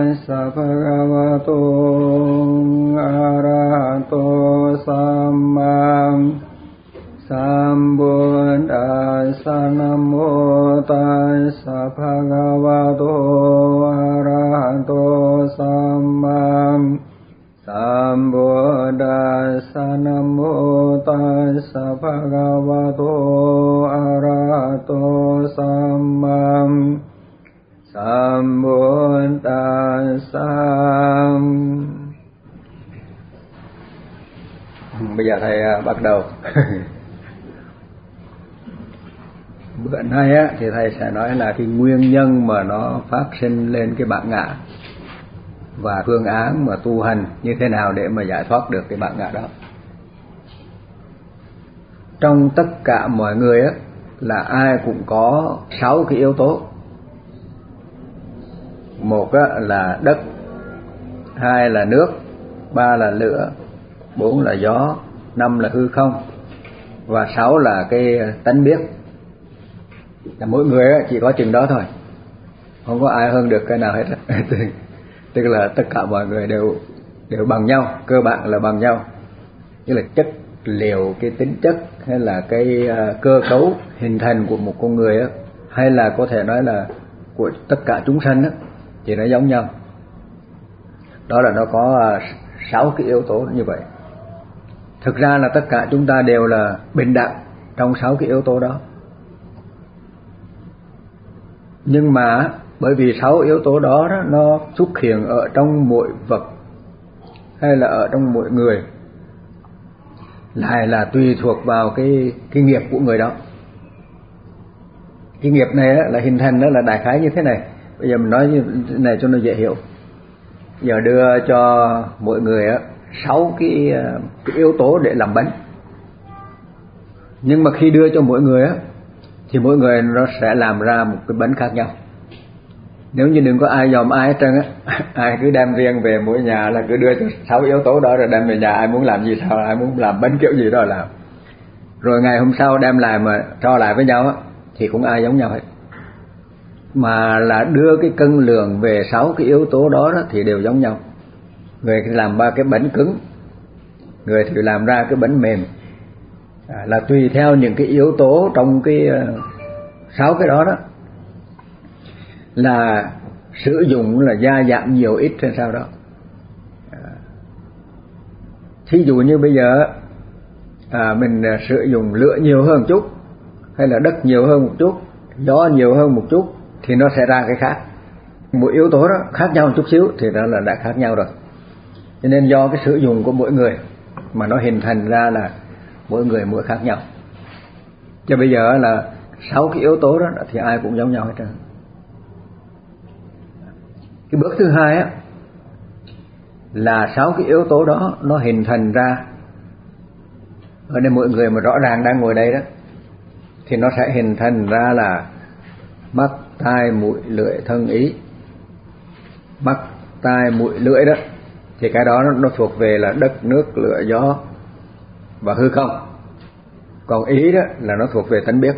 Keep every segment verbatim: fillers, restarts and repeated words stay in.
sa bhagavato arahato samma sambuddhassa. Nam mô tassa bhagavato arahato samma sambuddhassa. Nam mô tassa bhagavato arahato samma sambuddhassa. Bây giờ thầy bắt đầu. Bữa nay á, thì thầy sẽ nói là cái nguyên nhân mà nó phát sinh lên cái bản ngã và phương án mà tu hành như thế nào để mà giải thoát được cái bản ngã đó. Trong tất cả mọi người á, là ai cũng có sáu cái yếu tố. Một á, là đất, hai là nước, ba là lửa, bốn là gió, năm là hư không, và sáu là cái tánh biết. Là mỗi người chỉ có chừng đó thôi, không có ai hơn được cái nào hết. Tức là tất cả mọi người đều đều bằng nhau, cơ bản là bằng nhau. Như là chất liệu, cái tính chất hay là cái cơ cấu hình thành của một con người á, hay là có thể nói là của tất cả chúng sanh á, thì nó giống nhau. Đó là nó có sáu cái yếu tố như vậy. Thực ra là tất cả chúng ta đều là bình đẳng trong sáu cái yếu tố đó. Nhưng mà bởi vì sáu yếu tố đó, đó nó xuất hiện ở trong mỗi vật hay là ở trong mỗi người, lại là tùy thuộc vào cái cái nghiệp của người đó. Cái nghiệp này là hình thành đó là đại khái như thế này. Bây giờ mình nói như thế này cho nó dễ hiểu. Giờ đưa cho mỗi người á sáu cái, cái yếu tố để làm bánh. Nhưng mà khi đưa cho mỗi người á thì mỗi người nó sẽ làm ra một cái bánh khác nhau. Nếu như đừng có ai dòm ai hết trơn á, ai cứ đem riêng về mỗi nhà là cứ đưa cho sáu yếu tố đó rồi đem về nhà, ai muốn làm gì sao, ai muốn làm bánh kiểu gì đó làm. Rồi ngày hôm sau đem lại mà cho lại với nhau á thì cũng ai giống nhau hết. Mà là đưa cái cân lượng về sáu cái yếu tố đó, đó thì đều giống nhau. Người làm ba cái bánh cứng, người thì làm ra cái bánh mềm, à, là tùy theo những cái yếu tố trong cái sáu uh, cái đó đó là sử dụng là gia giảm nhiều ít hay sao đó. À, thí dụ như bây giờ à, mình sử dụng lửa nhiều hơn một chút, hay là đất nhiều hơn một chút, gió nhiều hơn một chút, thì nó sẽ ra cái khác. Mỗi yếu tố đó khác nhau một chút xíu thì đó là đã khác nhau rồi. Cho nên do cái sử dụng của mỗi người mà nó hình thành ra là mỗi người mỗi khác nhau. Chứ bây giờ là sáu cái yếu tố đó thì ai cũng giống nhau hết trơn. Cái bước thứ hai á là sáu cái yếu tố đó nó hình thành ra. Ở đây mỗi người mà rõ ràng đang ngồi đây đó thì nó sẽ hình thành ra là mắt, tai, mũi, lưỡi, thân, ý. Mắt, tai, mũi, lưỡi đó thì cái đó nó thuộc về là đất, nước, lửa, gió và hư không. Còn ý đó là nó thuộc về tánh biết.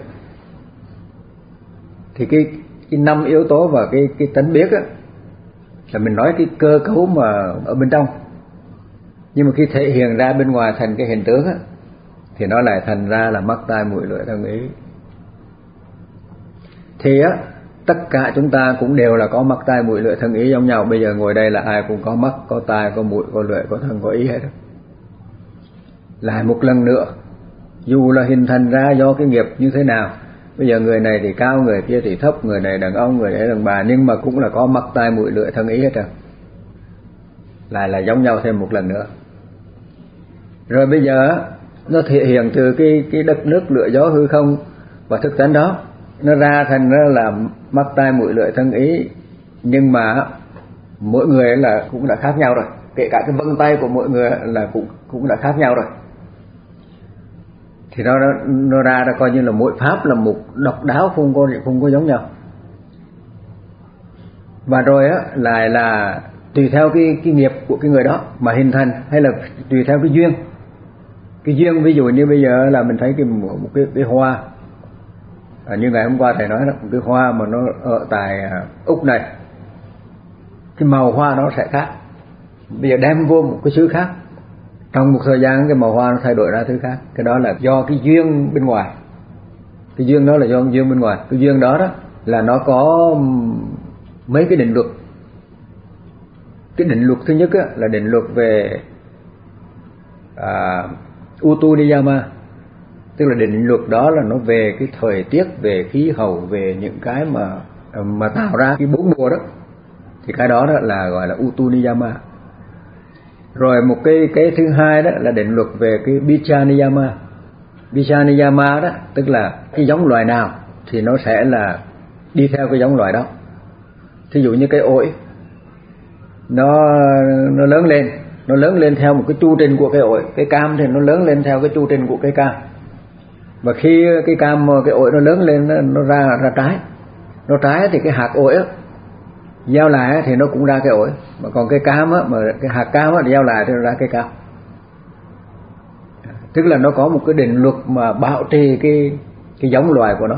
Thì cái cái năm yếu tố và cái cái tánh biết á là mình nói cái cơ cấu mà ở bên trong. Nhưng mà khi thể hiện ra bên ngoài thành cái hình tướng á thì nó lại thành ra là mắt, tai, mũi, lưỡi, thân, ý. Thì á tất cả chúng ta cũng đều là có mắt, tai, mũi, lưỡi, thân, ý giống nhau. Bây giờ ngồi đây là ai cũng có mắt, có tai, có mũi, có lưỡi, có thân, có ý hết đó. Lại một lần nữa, dù là hình thành ra do cái nghiệp như thế nào, bây giờ người này thì cao, người kia thì thấp, người này đàn ông, người ấy đàn bà, nhưng mà cũng là có mắt, tai, mũi, lưỡi, thân, ý hết rồi. Lại là giống nhau thêm một lần nữa. Rồi bây giờ nó thể hiện từ cái cái đất, nước, lửa, gió, hư không và thức tánh đó, nó ra thành ra là mắt, tai, mũi, lưỡi, thân, ý. Nhưng mà mỗi người là cũng đã khác nhau rồi, kể cả cái vân tay của mỗi người là cũng cũng đã khác nhau rồi. Thì nó nó ra ra coi như là mỗi pháp là một độc đáo, không có không có giống nhau. Và rồi á lại là tùy theo cái cái nghiệp của cái người đó mà hình thành, hay là tùy theo cái duyên. Cái duyên ví dụ như bây giờ là mình thấy cái một cái cái hoa, à, như ngày hôm qua thầy nói đó, một cái hoa mà nó ở tại Úc này, cái màu hoa nó sẽ khác. Bây giờ đem vô một cái xứ khác, trong một thời gian cái màu hoa nó thay đổi ra thứ khác. Cái đó là do cái duyên bên ngoài. Cái duyên đó là do cái duyên bên ngoài. Cái duyên đó đó là nó có mấy cái định luật. Cái định luật thứ nhất á, là định luật về à, Utu Niyama, tức là định luật đó là nó về cái thời tiết, về khí hậu, về những cái mà mà tạo ra cái bốn mùa đó, thì cái đó, đó là gọi là Utu Niyama. Rồi một cái cái thứ hai đó là định luật về cái Bicca Niyama. Bicca Niyama đó tức là cái giống loài nào thì nó sẽ là đi theo cái giống loài đó. Thí dụ như cái ổi nó nó lớn lên, nó lớn lên theo một cái chu trình của cái ổi. Cái cam thì nó lớn lên theo cái chu trình của cái cam. Và khi cái cam cái ổi nó lớn lên, nó, nó ra ra trái. Nó trái thì cái hạt ổi á, gieo lại thì nó cũng ra cái ổi. Mà còn cái cam á, mà cái hạt cam á gieo lại thì nó ra cái cam. Tức là nó có một cái định luật mà bảo trì cái cái giống loài của nó.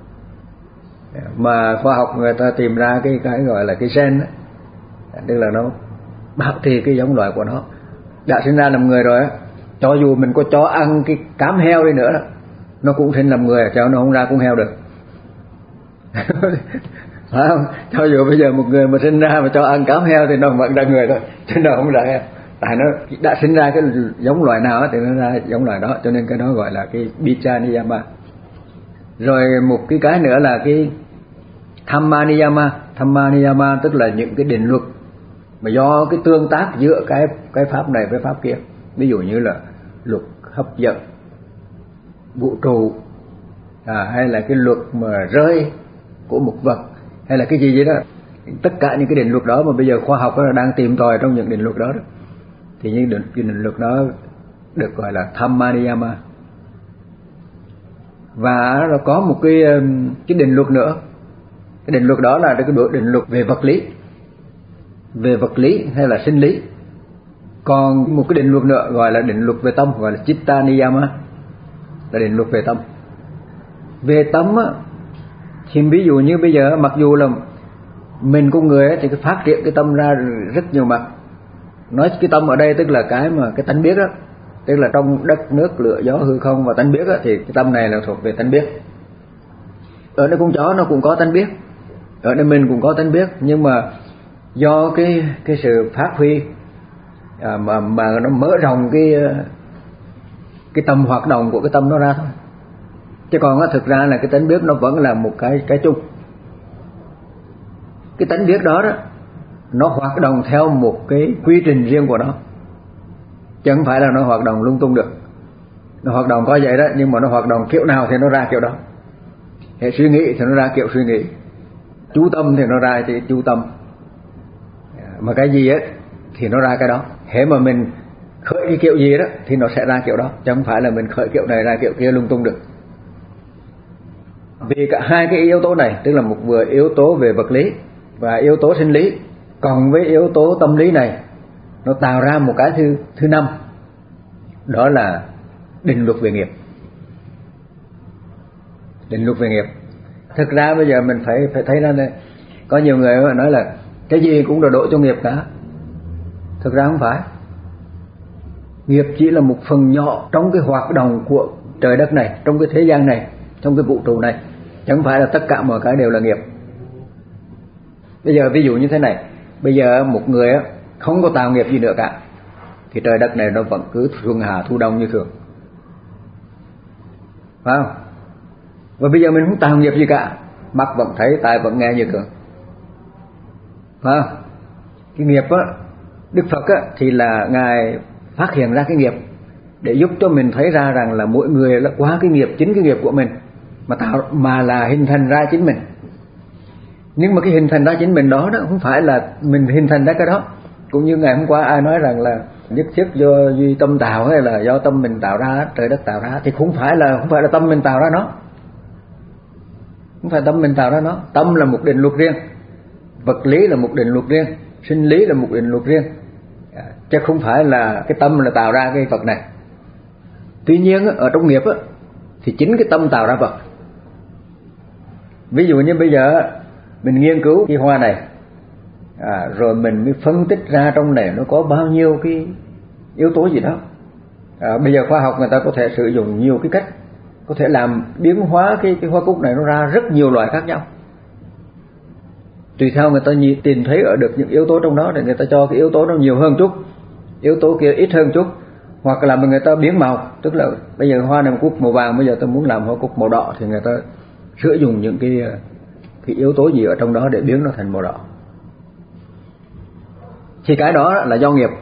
Mà khoa học người ta tìm ra cái cái gọi là cái gen á, tức là nó bảo trì cái giống loài của nó. Đã sinh ra làm người rồi á, cho dù mình có cho ăn cái cám heo đi nữa đó, nó cũng sinh làm người, cho nó không ra cũng heo được. Phải không? Cho dù bây giờ một người mà sinh ra mà cho ăn cám heo thì nó vẫn ra người thôi, chứ nó không ra heo. Tại nó đã sinh ra cái giống loài nào thì nó ra giống loài đó, cho nên cái đó gọi là cái Bicca Niyama. Rồi một cái cái nữa là cái Dhamma Niyama. Dhamma Niyama tức là những cái định luật mà do cái tương tác giữa cái cái pháp này với pháp kia. Ví dụ như là luật hấp dẫn vũ trụ, à, hay là cái luật mà rơi của một vật, hay là cái gì vậy đó. Tất cả những cái định luật đó mà bây giờ khoa học đang tìm tòi trong những định luật đó, đó. Thì những định, định luật đó được gọi là Dhamma Niyama. Và nó có một cái cái định luật nữa. Cái định luật đó là cái định luật về vật lý, về vật lý hay là sinh lý. Còn một cái định luật nữa gọi là định luật về tâm, gọi là Chitta Niyama, là định luật về tâm. Về tâm á, thì ví dụ như bây giờ mặc dù là mình con người ấy, thì cái phát triển cái tâm ra rất nhiều mặt. Nói cái tâm ở đây tức là cái mà cái tánh biết đó, tức là trong đất nước lửa gió hư không và tánh biết đó, thì cái tâm này là thuộc về tánh biết. Ở nơi con chó nó cũng có tánh biết, ở nơi mình cũng có tánh biết, nhưng mà do cái cái sự phát huy à, mà mà nó mở rộng cái cái tầm hoạt động của cái tâm nó ra thôi. Chứ còn á, thực ra là cái tánh biết nó vẫn là một cái cái chung. Cái tánh biết đó đó nó hoạt động theo một cái quy trình riêng của nó, chứ không phải là nó hoạt động lung tung được. Nó hoạt động có vậy đó, nhưng mà nó hoạt động kiểu nào thì nó ra kiểu đó. Hệ suy nghĩ thì nó ra kiểu suy nghĩ, chú tâm thì nó ra thì chú tâm, mà cái gì á thì nó ra cái đó. Hễ mà mình khởi cái kiểu gì đó thì nó sẽ ra kiểu đó, chứ không phải là mình khởi kiểu này ra kiểu kia lung tung được. Vì cả hai cái yếu tố này, tức là một vừa yếu tố về vật lý và yếu tố sinh lý, còn với yếu tố tâm lý này, nó tạo ra một cái thứ thứ năm, đó là định luật về nghiệp. Định luật về nghiệp. Thực ra bây giờ mình phải phải thấy ra đây, có nhiều người nói là cái gì cũng đổ đổ cho nghiệp cả. Thực ra không phải. Nghiệp chỉ là một phần nhỏ trong cái hoạt động của trời đất này, trong cái thế gian này, trong cái vũ trụ này, chẳng phải là tất cả mọi cái đều là nghiệp. Bây giờ ví dụ như thế này, bây giờ một người không có tạo nghiệp gì nữa cả, thì trời đất này nó vẫn cứ xuân hạ thu đông như thường, phải không? Và bây giờ mình không tạo nghiệp gì cả, mắt vẫn thấy, tai vẫn nghe như thường, phải không? Cái nghiệp á, Đức Phật á, thì là Ngài phát hiện ra cái nghiệp để giúp cho mình thấy ra rằng là mỗi người là qua cái nghiệp, chính cái nghiệp của mình mà tạo, mà là hình thành ra chính mình. Nhưng mà cái hình thành ra chính mình đó, đó không phải là mình hình thành ra cái đó. Cũng như ngày hôm qua ai nói rằng là nhất thiết do duy tâm tạo, hay là do tâm mình tạo ra, trời đất tạo ra, thì không phải là không phải là tâm mình tạo ra nó. Không phải tâm mình tạo ra nó. Tâm là một định luật riêng, vật lý là một định luật riêng, sinh lý là một định luật riêng, chứ không phải là cái tâm là tạo ra cái vật này. Tuy nhiên ở trong nghiệp thì chính cái tâm tạo ra vật. Ví dụ như bây giờ mình nghiên cứu cái hoa này, à, rồi mình mới phân tích ra trong này nó có bao nhiêu cái yếu tố gì đó. À, bây giờ khoa học người ta có thể sử dụng nhiều cái cách, có thể làm biến hóa cái, cái hoa cúc này nó ra rất nhiều loại khác nhau. Tùy theo người ta nhìn, tìm thấy ở được những yếu tố trong đó, để người ta cho cái yếu tố nó nhiều hơn chút, yếu tố kia ít hơn chút, hoặc là người ta biến màu, tức là bây giờ hoa này một cúc màu vàng, bây giờ tôi muốn làm hoa cúc màu đỏ thì người ta sử dụng những cái cái yếu tố gì ở trong đó để biến nó thành màu đỏ. Thì cái đó là do nghiệp.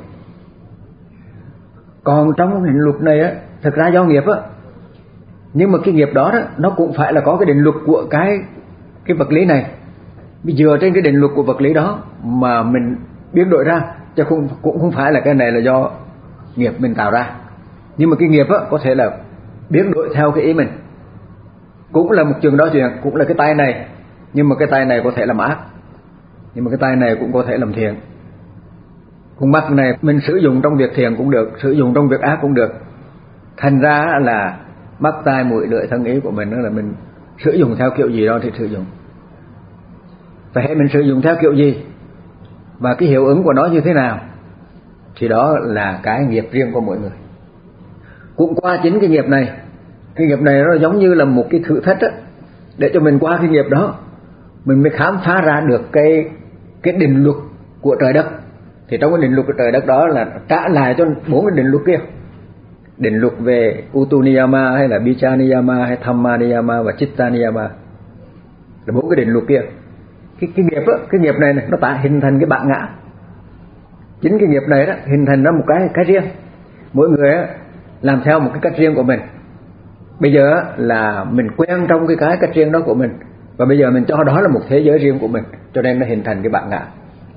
Còn trong định luật này á, thực ra do nghiệp á, nhưng mà cái nghiệp đó, đó nó cũng phải là có cái định luật của cái cái vật lý này. Bây giờ trên cái định luật của vật lý đó mà mình biến đổi ra, chứ không cũng không phải là cái này là do nghiệp mình tạo ra. Nhưng mà cái nghiệp á có thể là biến đổi theo cái ý mình. Cũng là một trường đó chuyện, cũng là cái tay này, nhưng mà cái tay này có thể làm ác, nhưng mà cái tay này cũng có thể làm thiện. Con mắt này mình sử dụng trong việc thiện cũng được, sử dụng trong việc ác cũng được. Thành ra là mắt, tai, mũi, lưỡi, thân, ý của mình đó là mình sử dụng theo kiểu gì đó thì sử dụng. Vậy mình sử dụng theo kiểu gì và cái hiệu ứng của nó như thế nào thì đó là cái nghiệp riêng của mỗi người. Cũng qua chính cái nghiệp này, cái nghiệp này nó giống như là một cái thử thách đó, để cho mình qua cái nghiệp đó mình mới khám phá ra được cái cái định luật của trời đất. Thì trong cái định luật của trời đất đó là trả lại cho bốn cái định luật kia, định luật về Utu Niyama hay là Bicha Niyama hay Thamma Niyama và Chitta Niyama, là bốn cái định luật kia. Cái, cái nghiệp đó, cái nghiệp này, này nó tạo hình thành cái bản ngã. Chính cái nghiệp này đó hình thành ra một cái cái riêng. Mỗi người đó, làm theo một cái cách riêng của mình. Bây giờ đó, là mình quen trong cái cái cách riêng đó của mình, và bây giờ mình cho đó là một thế giới riêng của mình, cho nên nó hình thành cái bản ngã.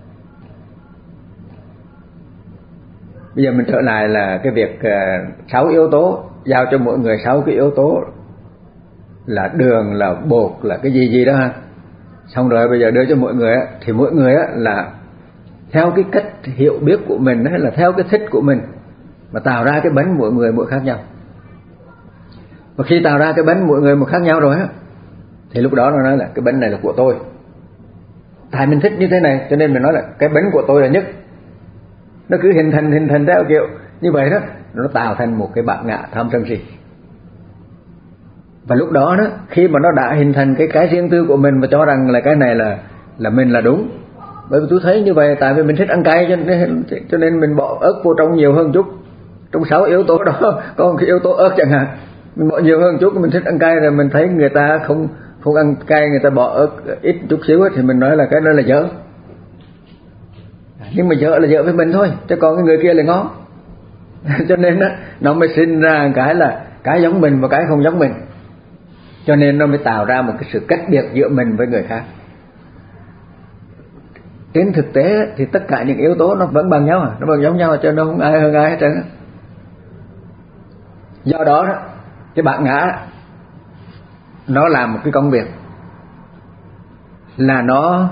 Bây giờ mình trở lại là cái việc uh, sáu yếu tố, giao cho mỗi người sáu cái yếu tố là đường, là bột, là cái gì gì đó ha. Xong rồi bây giờ đưa cho mọi người á, thì mỗi người á là theo cái cách hiểu biết của mình hay là theo cái thích của mình mà tạo ra cái bánh mỗi người mỗi khác nhau. Và khi tạo ra cái bánh mỗi người một khác nhau rồi á, thì lúc đó nó nói là cái bánh này là của tôi. Tại mình thích như thế này cho nên mình nói là cái bánh của tôi là nhất. Nó cứ hình thành hình thành theo kiểu như vậy đó, nó tạo thành một cái bản ngã tham sân si. Và lúc đó đó, khi mà nó đã hình thành cái cái riêng tư của mình và cho rằng là cái này là là mình là đúng. Bởi vì tôi thấy như vậy, tại vì mình thích ăn cay cho nên cho nên mình bỏ ớt vô trong nhiều hơn chút. Trong sáu yếu tố đó có một cái yếu tố ớt chẳng hạn, mình bỏ nhiều hơn chút, mình thích ăn cay rồi mình thấy người ta không không ăn cay, người ta bỏ ớt ít chút xíu ấy, thì mình nói là cái đó là dở. Nhưng mà dở là dở với mình thôi, chứ còn cái người kia là ngon. Cho nên đó, nó mới sinh ra cái là cái giống mình và cái không giống mình. Cho nên nó mới tạo ra một cái sự cách biệt giữa mình với người khác. Trên thực tế thì tất cả những yếu tố nó vẫn bằng nhau, nó bằng giống nhau, cho nên không ai hơn ai hết trơn. Do đó, đó cái bản ngã nó làm một cái công việc là nó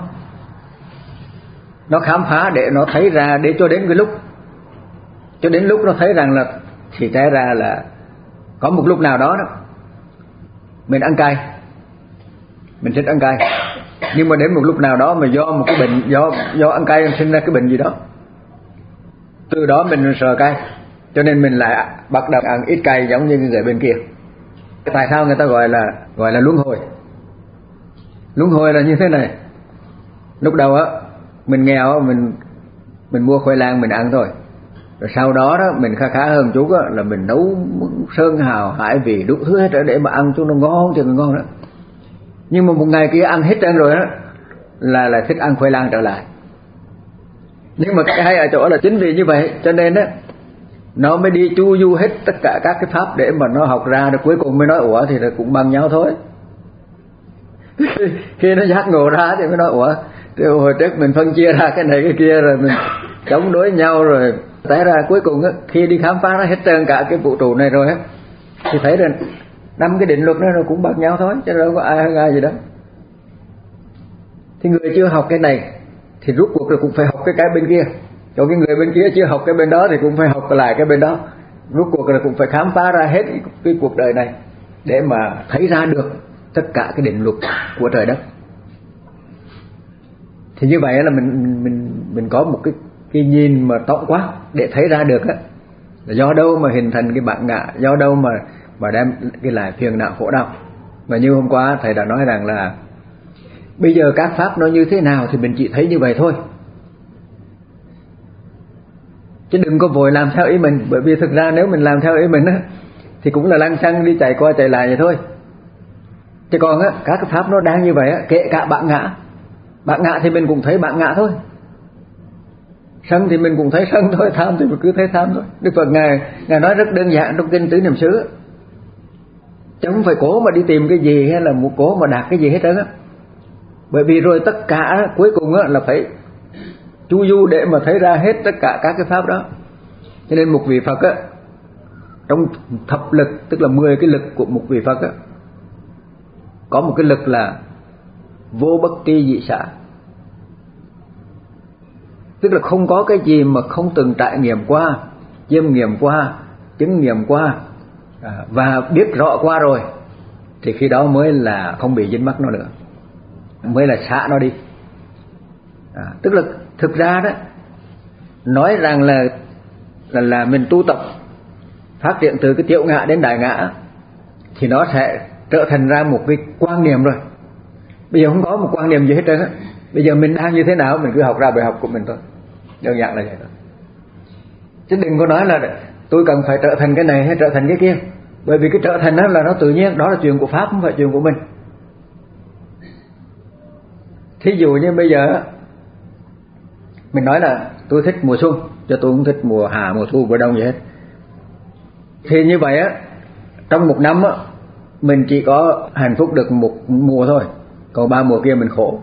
nó khám phá để nó thấy ra, để cho đến cái lúc cho đến lúc nó thấy rằng là thì té ra là có một lúc nào đó đó mình ăn cay, mình thích ăn cay, nhưng mà đến một lúc nào đó mà do một cái bệnh, do do ăn cay sinh ra cái bệnh gì đó, từ đó mình sợ cay, cho nên mình lại bắt đầu ăn ít cay giống như người bên kia. Tại sao người ta gọi là gọi là luân hồi? Luân hồi là như thế này. Lúc đầu á mình nghèo, mình mình mua khoai lang mình ăn thôi. Rồi sau đó đó mình khá khá hơn chút á là mình nấu sơn hào hải vị đủ thứ hết để mà ăn cho nó ngon cho nó ngon đó. Nhưng mà một ngày kia ăn hết trơn rồi á là là thích ăn khoai lang trở lại. Nhưng mà cái hay ở chỗ là chính vì như vậy cho nên á nó mới đi chu du hết tất cả các cái pháp để mà nó học ra, được cuối cùng mới nói ủa thì là cũng bằng nhau thôi. Khi nó giác ngộ ra thì mới nói ủa thì hồi trước mình phân chia ra cái này cái kia rồi mình chống đối nhau rồi té ra cuối cùng á khi đi khám phá nó hết trơn cả cái vũ trụ này rồi á thì thấy rằng năm cái định luật đó nó cũng bằng nhau thôi, chứ đâu có ai hơn ai gì đó. Thì người chưa học cái này thì rút cuộc rồi cũng phải học cái cái bên kia, cho cái người bên kia chưa học cái bên đó thì cũng phải học lại cái bên đó, rút cuộc rồi cũng phải khám phá ra hết cái, cái cuộc đời này để mà thấy ra được tất cả cái định luật của trời đất. Thì như vậy là mình mình mình có một cái cái nhìn mà tổng quát để thấy ra được á, là do đâu mà hình thành cái bản ngã, do đâu mà mà đem cái lại phiền não khổ đau. Và như hôm qua thầy đã nói rằng là bây giờ các pháp nó như thế nào thì mình chỉ thấy như vậy thôi, chứ đừng có vội làm theo ý mình. Bởi vì thực ra nếu mình làm theo ý mình á thì cũng là lăng xăng đi chạy qua chạy lại vậy thôi. Chứ còn á, các cái pháp nó đang như vậy á, kể cả bản ngã, bản ngã thì mình cũng thấy bản ngã thôi, sân thì mình cũng thấy sân thôi, tham thì mình cứ thấy tham thôi. Đức Phật ngài ngài nói rất đơn giản trong kinh Tứ Niệm xứ, chứ không phải cố mà đi tìm cái gì hay là muốn cố mà đạt cái gì hết trơn á. Bởi vì rồi tất cả cuối cùng á là phải chu du để mà thấy ra hết tất cả các cái pháp đó. Cho nên một vị Phật á, trong thập lực, tức là mười cái lực của một vị Phật á, có một cái lực là vô bất tri dị xả, tức là không có cái gì mà không từng trải nghiệm qua, chiêm nghiệm qua, chứng nghiệm qua và biết rõ qua rồi, thì khi đó mới là không bị dính mắc nó nữa, mới là xả nó đi. À, tức là thực ra đó, nói rằng là là là mình tu tập phát triển từ cái tiểu ngã đến đại ngã thì nó sẽ trở thành ra một cái quan niệm rồi. Bây giờ không có một quan niệm gì hết trơn á. Bây giờ mình đang như thế nào mình cứ học ra bài học của mình thôi, đơn giản là vậy thôi. Chứ đừng có nói là tôi cần phải trở thành cái này hay trở thành cái kia, bởi vì cái trở thành đó là nó tự nhiên, đó là chuyện của pháp, không phải chuyện của mình. Thí dụ như bây giờ mình nói là tôi thích mùa xuân, cho tôi không thích mùa hạ, mùa thu, mùa đông gì hết. Thì như vậy á, trong một năm á, mình chỉ có hạnh phúc được một mùa thôi, còn ba mùa kia mình khổ.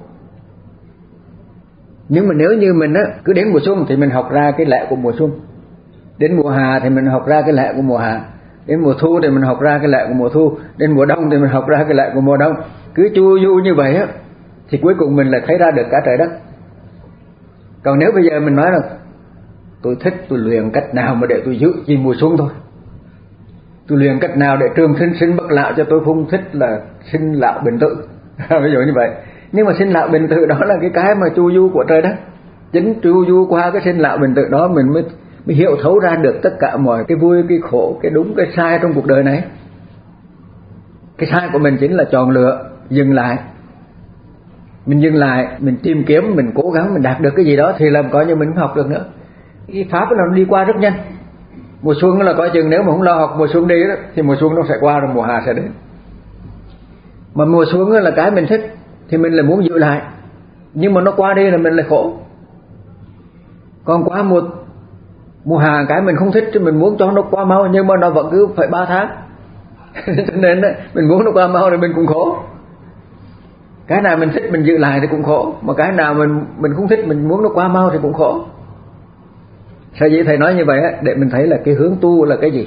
Nhưng mà nếu như mình á, cứ đến mùa xuân thì mình học ra cái lẽ của mùa xuân, đến mùa hạ thì mình học ra cái lẽ của mùa hạ, đến mùa thu thì mình học ra cái lẽ của mùa thu, đến mùa đông thì mình học ra cái lẽ của mùa đông. Cứ chu du như vậy á, thì cuối cùng mình lại thấy ra được cả trời đất. Còn nếu bây giờ mình nói là tôi thích tôi luyện cách nào mà để tôi giữ chỉ mùa xuân thôi, tôi luyện cách nào để trường sinh sinh bất lão, cho tôi không thích là sinh lão bệnh tử ví dụ như vậy. Nhưng mà sinh lão bệnh tử đó là cái cái mà chu du của trời đất. Chính chu du qua cái sinh lão bệnh tử đó mình mới, mới hiểu thấu ra được tất cả mọi cái vui, cái khổ, cái đúng, cái sai trong cuộc đời này. Cái sai của mình chính là chọn lựa, dừng lại. Mình dừng lại, mình tìm kiếm, mình cố gắng, mình đạt được cái gì đó thì làm coi như mình không học được nữa. Cái pháp là nó đi qua rất nhanh. Mùa xuân là coi chừng nếu mà không lo học mùa xuân đi đó, thì mùa xuân nó sẽ qua rồi mùa hạ sẽ đến. Mà mùa xuân là cái mình thích thì mình lại muốn giữ lại, nhưng mà nó qua đi là mình lại khổ. Còn qua mùa mùa hạ cái mình không thích thì mình muốn cho nó qua mau, nhưng mà nó vẫn cứ phải ba tháng cho nên đó, mình muốn nó qua mau thì mình cũng khổ. Cái nào mình thích mình giữ lại thì cũng khổ, mà cái nào mình mình không thích mình muốn nó qua mau thì cũng khổ. Sở dĩ thầy nói như vậy để mình thấy là cái hướng tu là cái gì.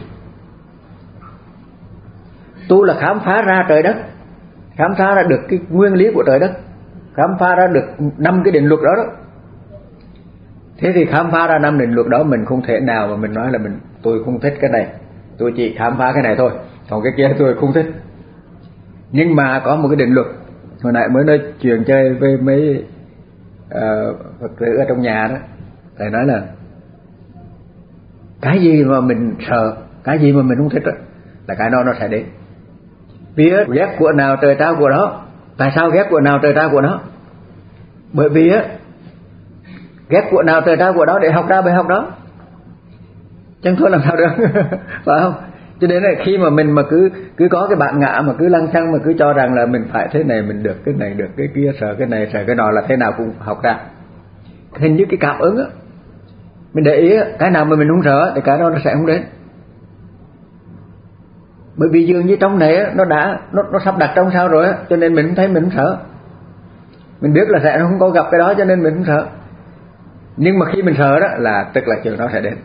Tu là khám phá ra trời đất, khám phá ra được cái nguyên lý của trời đất, khám phá ra được năm cái định luật đó đó. Thế thì khám phá ra năm định luật đó, mình không thể nào mà mình nói là mình tôi không thích cái này, tôi chỉ khám phá cái này thôi, còn cái kia tôi không thích. Nhưng mà có một cái định luật. Hồi nãy mới nói chuyện chơi với mấy uh, Phật tử ở trong nhà đó, thầy nói là cái gì mà mình sợ, cái gì mà mình không thích đó, là cái đó nó sẽ đến. Biết ghét của nào trời trao của đó. Tại sao ghét của nào trời trao của đó? Bởi vì á, ghét của nào trời trao của đó để học ra bài học đó, chẳng thôi làm sao được phải không? Cho nên là khi mà mình mà cứ cứ có cái bản ngã mà cứ lăng xăng mà cứ cho rằng là mình phải thế này, mình được cái này, được cái kia, sợ cái này, sợ cái nọ là thế nào cũng học ra. Hình như cái cảm ứng á, mình để ý á, cái nào mà mình không sợ thì cái đó nó sẽ không đến. Bởi vì dường như trong này á, nó đã nó nó sắp đặt trong sao rồi á, cho nên mình không thấy mình không sợ. Mình biết là sẽ không có gặp cái đó cho nên mình không sợ. Nhưng mà khi mình sợ đó là tức là chuyện đó sẽ đến.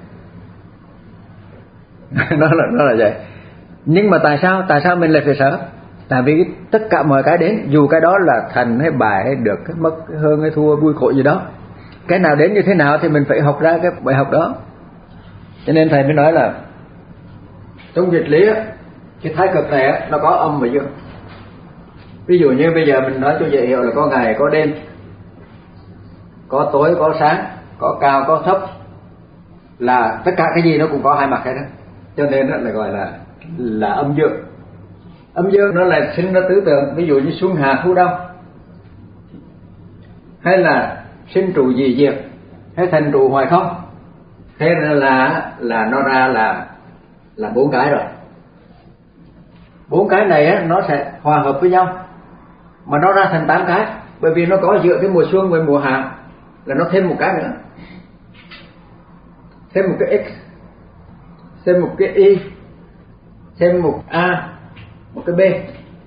nó là nó là vậy. Nhưng mà tại sao tại sao mình lại phải sợ? Tại vì tất cả mọi cái đến, dù cái đó là thành hay bại hay được hay mất hay hơn hay thua, vui khổ gì đó, cái nào đến như thế nào thì mình phải học ra cái bài học đó. Cho nên thầy mới nói là trong dịch lý á, cái thái cực này á, nó có âm và dương. Ví dụ như bây giờ mình nói cho dễ hiểu là có ngày có đêm, có tối có sáng, có cao có thấp, là tất cả cái gì nó cũng có hai mặt hết đó. Cho nên đó là gọi là là âm dương. Âm dương nó là sinh ra tứ tượng, ví dụ như xuân hạ thu đông, hay là sinh trụ dị diệt, hay thành trụ hoài không. Thế là là nó ra là là bốn cái rồi. Bốn cái này á, nó sẽ hòa hợp với nhau mà nó ra thành tám cái, bởi vì nó có giữa cái mùa xuân với mùa hạ là nó thêm một cái nữa, thêm một cái x, thêm một cái y, thêm một a, một cái b.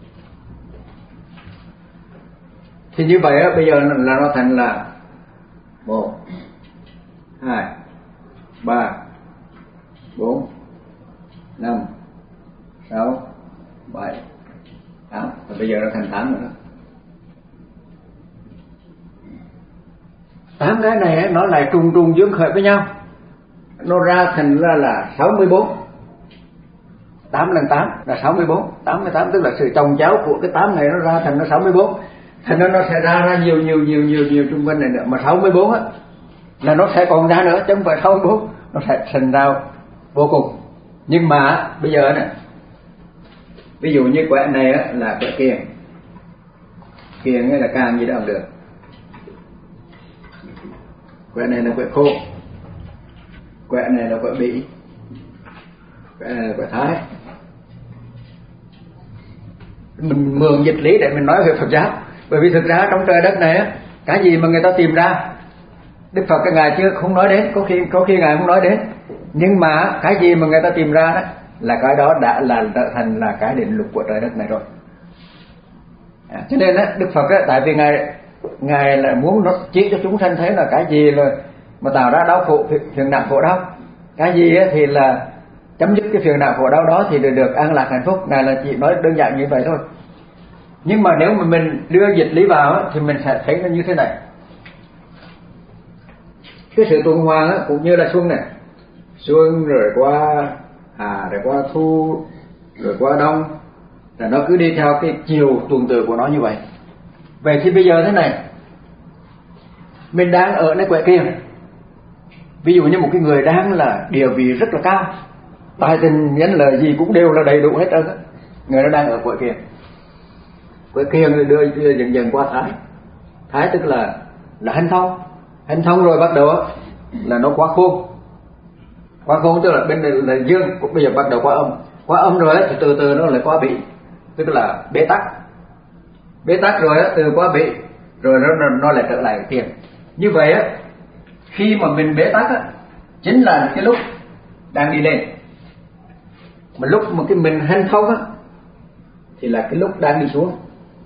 Thì như vậy á, bây giờ là nó thành là một, hai, ba, bốn, năm, sáu, bảy, tám. Và bây giờ nó thành tám nữa. Tám cái này nó lại trùng trùng dương khởi với nhau, nó ra thành ra là sáu mươi bốn. Tám lần tám là sáu mươi bốn. Tám mươi tám tức là sự chồng chéo của cái tám này nó ra thành nó sáu mươi bốn. Thành ra nó sẽ ra ra nhiều nhiều nhiều nhiều nhiều trung quanh này nữa. Mà sáu mươi bốn á là nó sẽ còn ra nữa chứ không phải sáu mươi bốn, nó sẽ thành ra vô cùng. Nhưng mà bây giờ này, ví dụ như quẻ này á là quẻ kiềng. Kiềng hay là càng gì đó cũng được. Quẻ này là quẻ khô, quẻ này là quẻ bỉ, quẻ này là quẻ thái. Mình mượn dịch lý để mình nói về Phật giáo, bởi vì thực ra trong trời đất này á, cái gì mà người ta tìm ra, Đức Phật cái ngài chưa không nói đến, có khi có khi ngài không nói đến, nhưng mà cái gì mà người ta tìm ra đó là cái đó đã là trở thành là cái định luật của trời đất này rồi. À, cho nên á, Đức Phật á, tại vì ngài ngài là muốn nó chỉ cho chúng sanh thấy là cái gì là mà tạo ra đau khổ, phiền não khổ đau, cái gì á, thì là chấm dứt cái phiền não khổ đau đó thì được, được an lạc hạnh phúc. Ngài là chỉ nói đơn giản như vậy thôi. Nhưng mà nếu mà mình đưa dịch lý vào á, thì mình sẽ thấy nó như thế này. Cái sự tuần hoàn á, cũng như là xuân này, xuân rồi qua hạ, rồi qua thu, rồi qua đông, là nó cứ đi theo cái chiều tuần tự của nó như vậy. Vậy thì bây giờ thế này, mình đang ở nơi quẻ kiềng, ví dụ như một cái người đang là địa vị rất là cao, tài tình nhân lợi gì cũng đều là đầy đủ hết trơn á, người đó đang ở quẻ kiềng. Quẻ kiềng rồi đưa, đưa dần dần qua thái. Thái tức là là hành thông, hành thông rồi bắt đầu là nó qua khôn. Qua khôn tức là bên này là dương, bây giờ bắt đầu qua âm. Qua âm rồi thì từ từ nó lại qua bị, tức là bế tắc. Bế tắc rồi từ qua bị, rồi nó nó lại trở lại tiền. Như vậy á, khi mà mình bế tắc á, chính là cái lúc đang đi lên. Mà lúc mà cái mình hành thông á, thì là cái lúc đang đi xuống.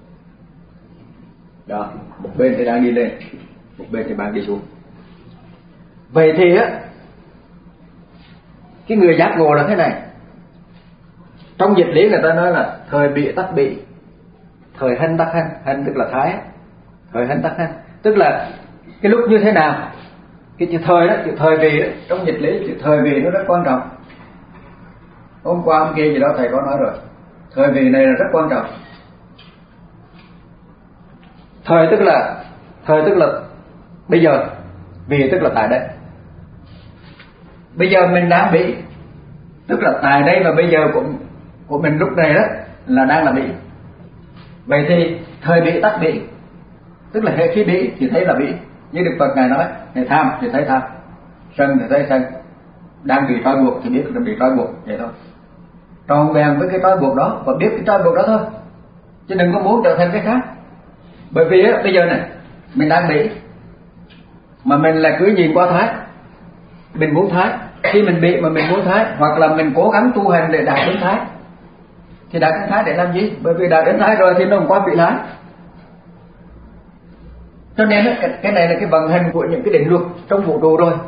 Đó, một bên thì đang đi lên, một bên thì đang đi xuống. Vậy thì á, cái người giác ngộ là thế này. Trong dịch lý người ta nói là thời bị tắc bị, thời hành tắc hành. Hành tức là thái, thời hành tắc hành tức là cái lúc như thế nào. Cái chữ thời đó, chữ thời vì đó, trong dịch lý chữ thời vì nó rất quan trọng. Hôm qua hôm kia gì đó thầy có nói rồi, thời vì này là rất quan trọng. Thời tức là thời tức là bây giờ, vì tức là tại đây. Bây giờ mình đang bị, tức là tại đây và bây giờ của của mình lúc này đó là đang là bị. Vậy thì thời bị tắc bị, tức là hệ khi bị thì thấy là bị. Như Đức Phật ngài nói, ngài tham thì thấy tham, sân thì thấy sân, đang bị trói buộc thì biết là bị trói buộc, vậy thôi. Tròn vẹn với cái trói buộc đó và biết cái trói buộc đó thôi, chứ đừng có muốn trở thành cái khác. Bởi vì á, bây giờ này mình đang bị, mà mình là cứ nhìn qua thái, mình muốn thái. Khi mình bị mà mình muốn thái, hoặc là mình cố gắng tu hành để đạt đến thái, thì đạt đến thái để làm gì? Bởi vì đạt đến thái rồi thì nó không qua bị lái. Cho nên cái này là cái vận hành của những cái định luật trong vũ trụ rồi.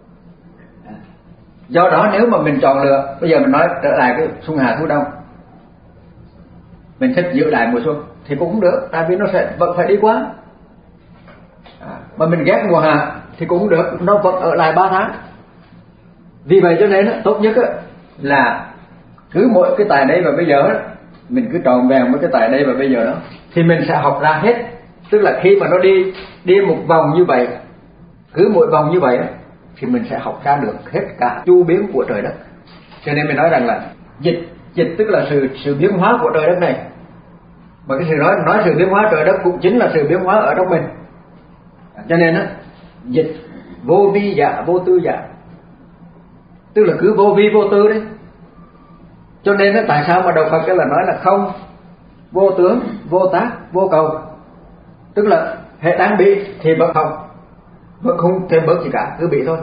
Do đó nếu mà mình chọn lựa, bây giờ mình nói trở lại cái xuân hạ thu đông, mình thích giữ lại mùa xuân thì cũng được, tại vì nó sẽ vẫn phải đi qua. À, mà mình ghét mùa hạ thì cũng được, nó vẫn ở lại ba tháng. Vì vậy cho nên tốt nhất là cứ mỗi cái tại đây và bây giờ mình cứ tròn vẹn với cái tại đây và bây giờ đó, thì mình sẽ học ra hết. Tức là khi mà nó đi đi một vòng như vậy Cứ mỗi vòng như vậy đó, thì mình sẽ học ra được hết cả chu biến của trời đất. Cho nên mình nói rằng là dịch dịch tức là sự sự biến hóa của trời đất này. Mà cái sự nói nói sự biến hóa trời đất cũng chính là sự biến hóa ở trong mình. Cho nên á, dịch vô vi dạ vô tư dạ, tức là cứ vô vi vô tư đấy. Cho nên á, tại sao mà đạo Phật cái là nói là không vô tướng vô tác vô cầu, tức là hệ đang bị thì vẫn không, vẫn không thêm bớt gì cả, cứ bị thôi,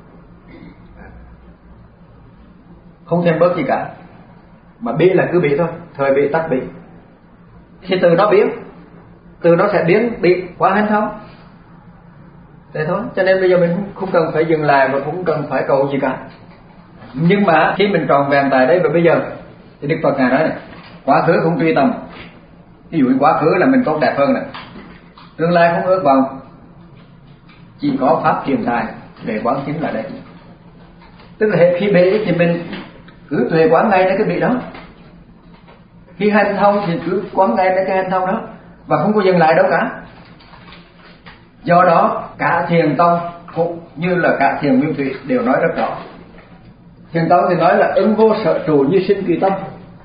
không thêm bớt gì cả, mà bị là cứ bị thôi, thời bị tắc bị. Thì từ nó biến, từ nó sẽ biến bị qua hành thông, thế thôi. Cho nên bây giờ mình không cần phải dừng lại và cũng cần phải cầu gì cả. Nhưng mà khi mình tròn vẹn tại đây và bây giờ thì Đức Phật ngài nói này, quá khứ không truy tầm. Ví dụ quá khứ là mình tốt đẹp hơn này, tương lai không ước vọng, chỉ có pháp truyền tài để quán chiếu là đây. Tức là khi bị thì mình cứ tuệ quán ngay đến cái bị đó, khi hành thông thì cứ quán ngay đến cái hành thông đó và không có dừng lại đâu cả. Do đó cả Thiền Tông cũng như là cả Thiền Nguyên Thủy đều nói rất rõ. Thiền Tông thì nói là ứng vô sở trụ như sinh kỳ tâm,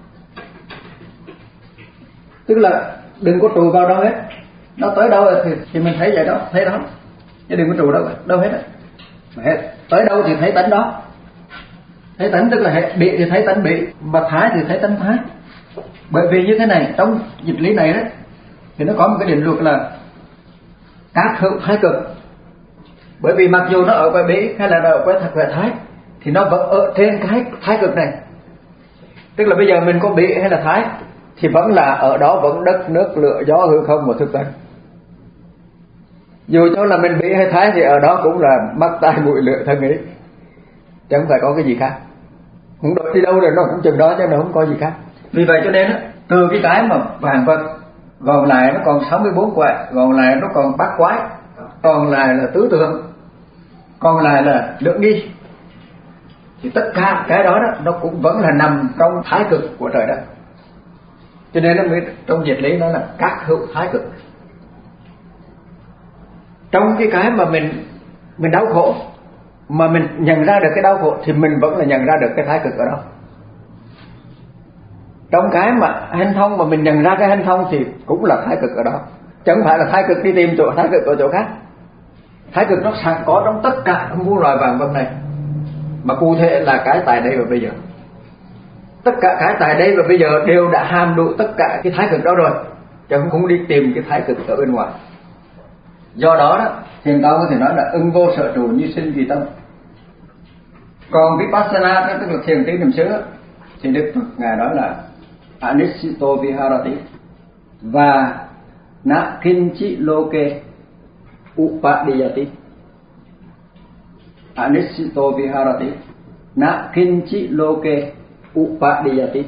tức là đừng có trụ vào đâu hết, nó tới đâu thì, thì mình thấy vậy đó, thấy đó, chứ đừng có trụ đâu đâu hết, hết. Tới đâu thì thấy tánh đó, thấy tánh tức là bị thì thấy tánh bị, mà thái thì thấy tánh thái. Bởi vì như thế này, trong dịch lý này đấy thì nó có một cái định luật là các hữu thái cực. Bởi vì mặc dù nó ở ngoài bỉ hay là nó ở ngoài thật về thái thì nó vẫn ở trên cái thái cực này. Tức là bây giờ mình có bỉ hay là thái thì vẫn là ở đó, vẫn đất nước lửa gió hư không và thực tại. Dù cho là mình bỉ hay thái thì ở đó cũng là mắt tai mũi lưỡi thân ý, chẳng phải có cái gì khác. Không đổi đi đâu rồi nó cũng chừng đó chứ nó không có gì khác. Vì vậy cho nên từ cái cái mà vàng vật gồm lại nó còn sáu mươi bốn quệ, gồm lại nó còn bát quái, còn lại là tứ tượng, còn lại là lượng nghi, thì tất cả cái đó, đó nó cũng vẫn là nằm trong thái cực của trời đất. Cho nên nó mới trong dịch lý nó là các hữu thái cực. Trong cái cái mà mình mình đau khổ mà mình nhận ra được cái đau khổ thì mình vẫn là nhận ra được cái thái cực ở đó. Trong cái mà hành thông mà mình nhận ra cái hành thông thì cũng là thái cực ở đó, chẳng phải là thái cực đi tìm chỗ thái cực ở chỗ khác. Thái cực nó sẵn có trong tất cả muôn loài vạn vật này, mà cụ thể là cái tại đây và bây giờ. Tất cả cái tại đây và bây giờ đều đã hàm đủ tất cả cái thái cực đó rồi, chứ không đi tìm cái thái cực ở bên ngoài. Do đó đó, Thiền Tông có thể nói là ưng vô sở trụ như sinh kỳ tâm. Còn Vipassana đó, tức là thiền tứ niệm xứ, thì Đức Phật ngài nói là Anisito Viharati và Na Kinchi Loke Upadiyati. Anisito Viharati Na Kinchi Loke Upadiyati.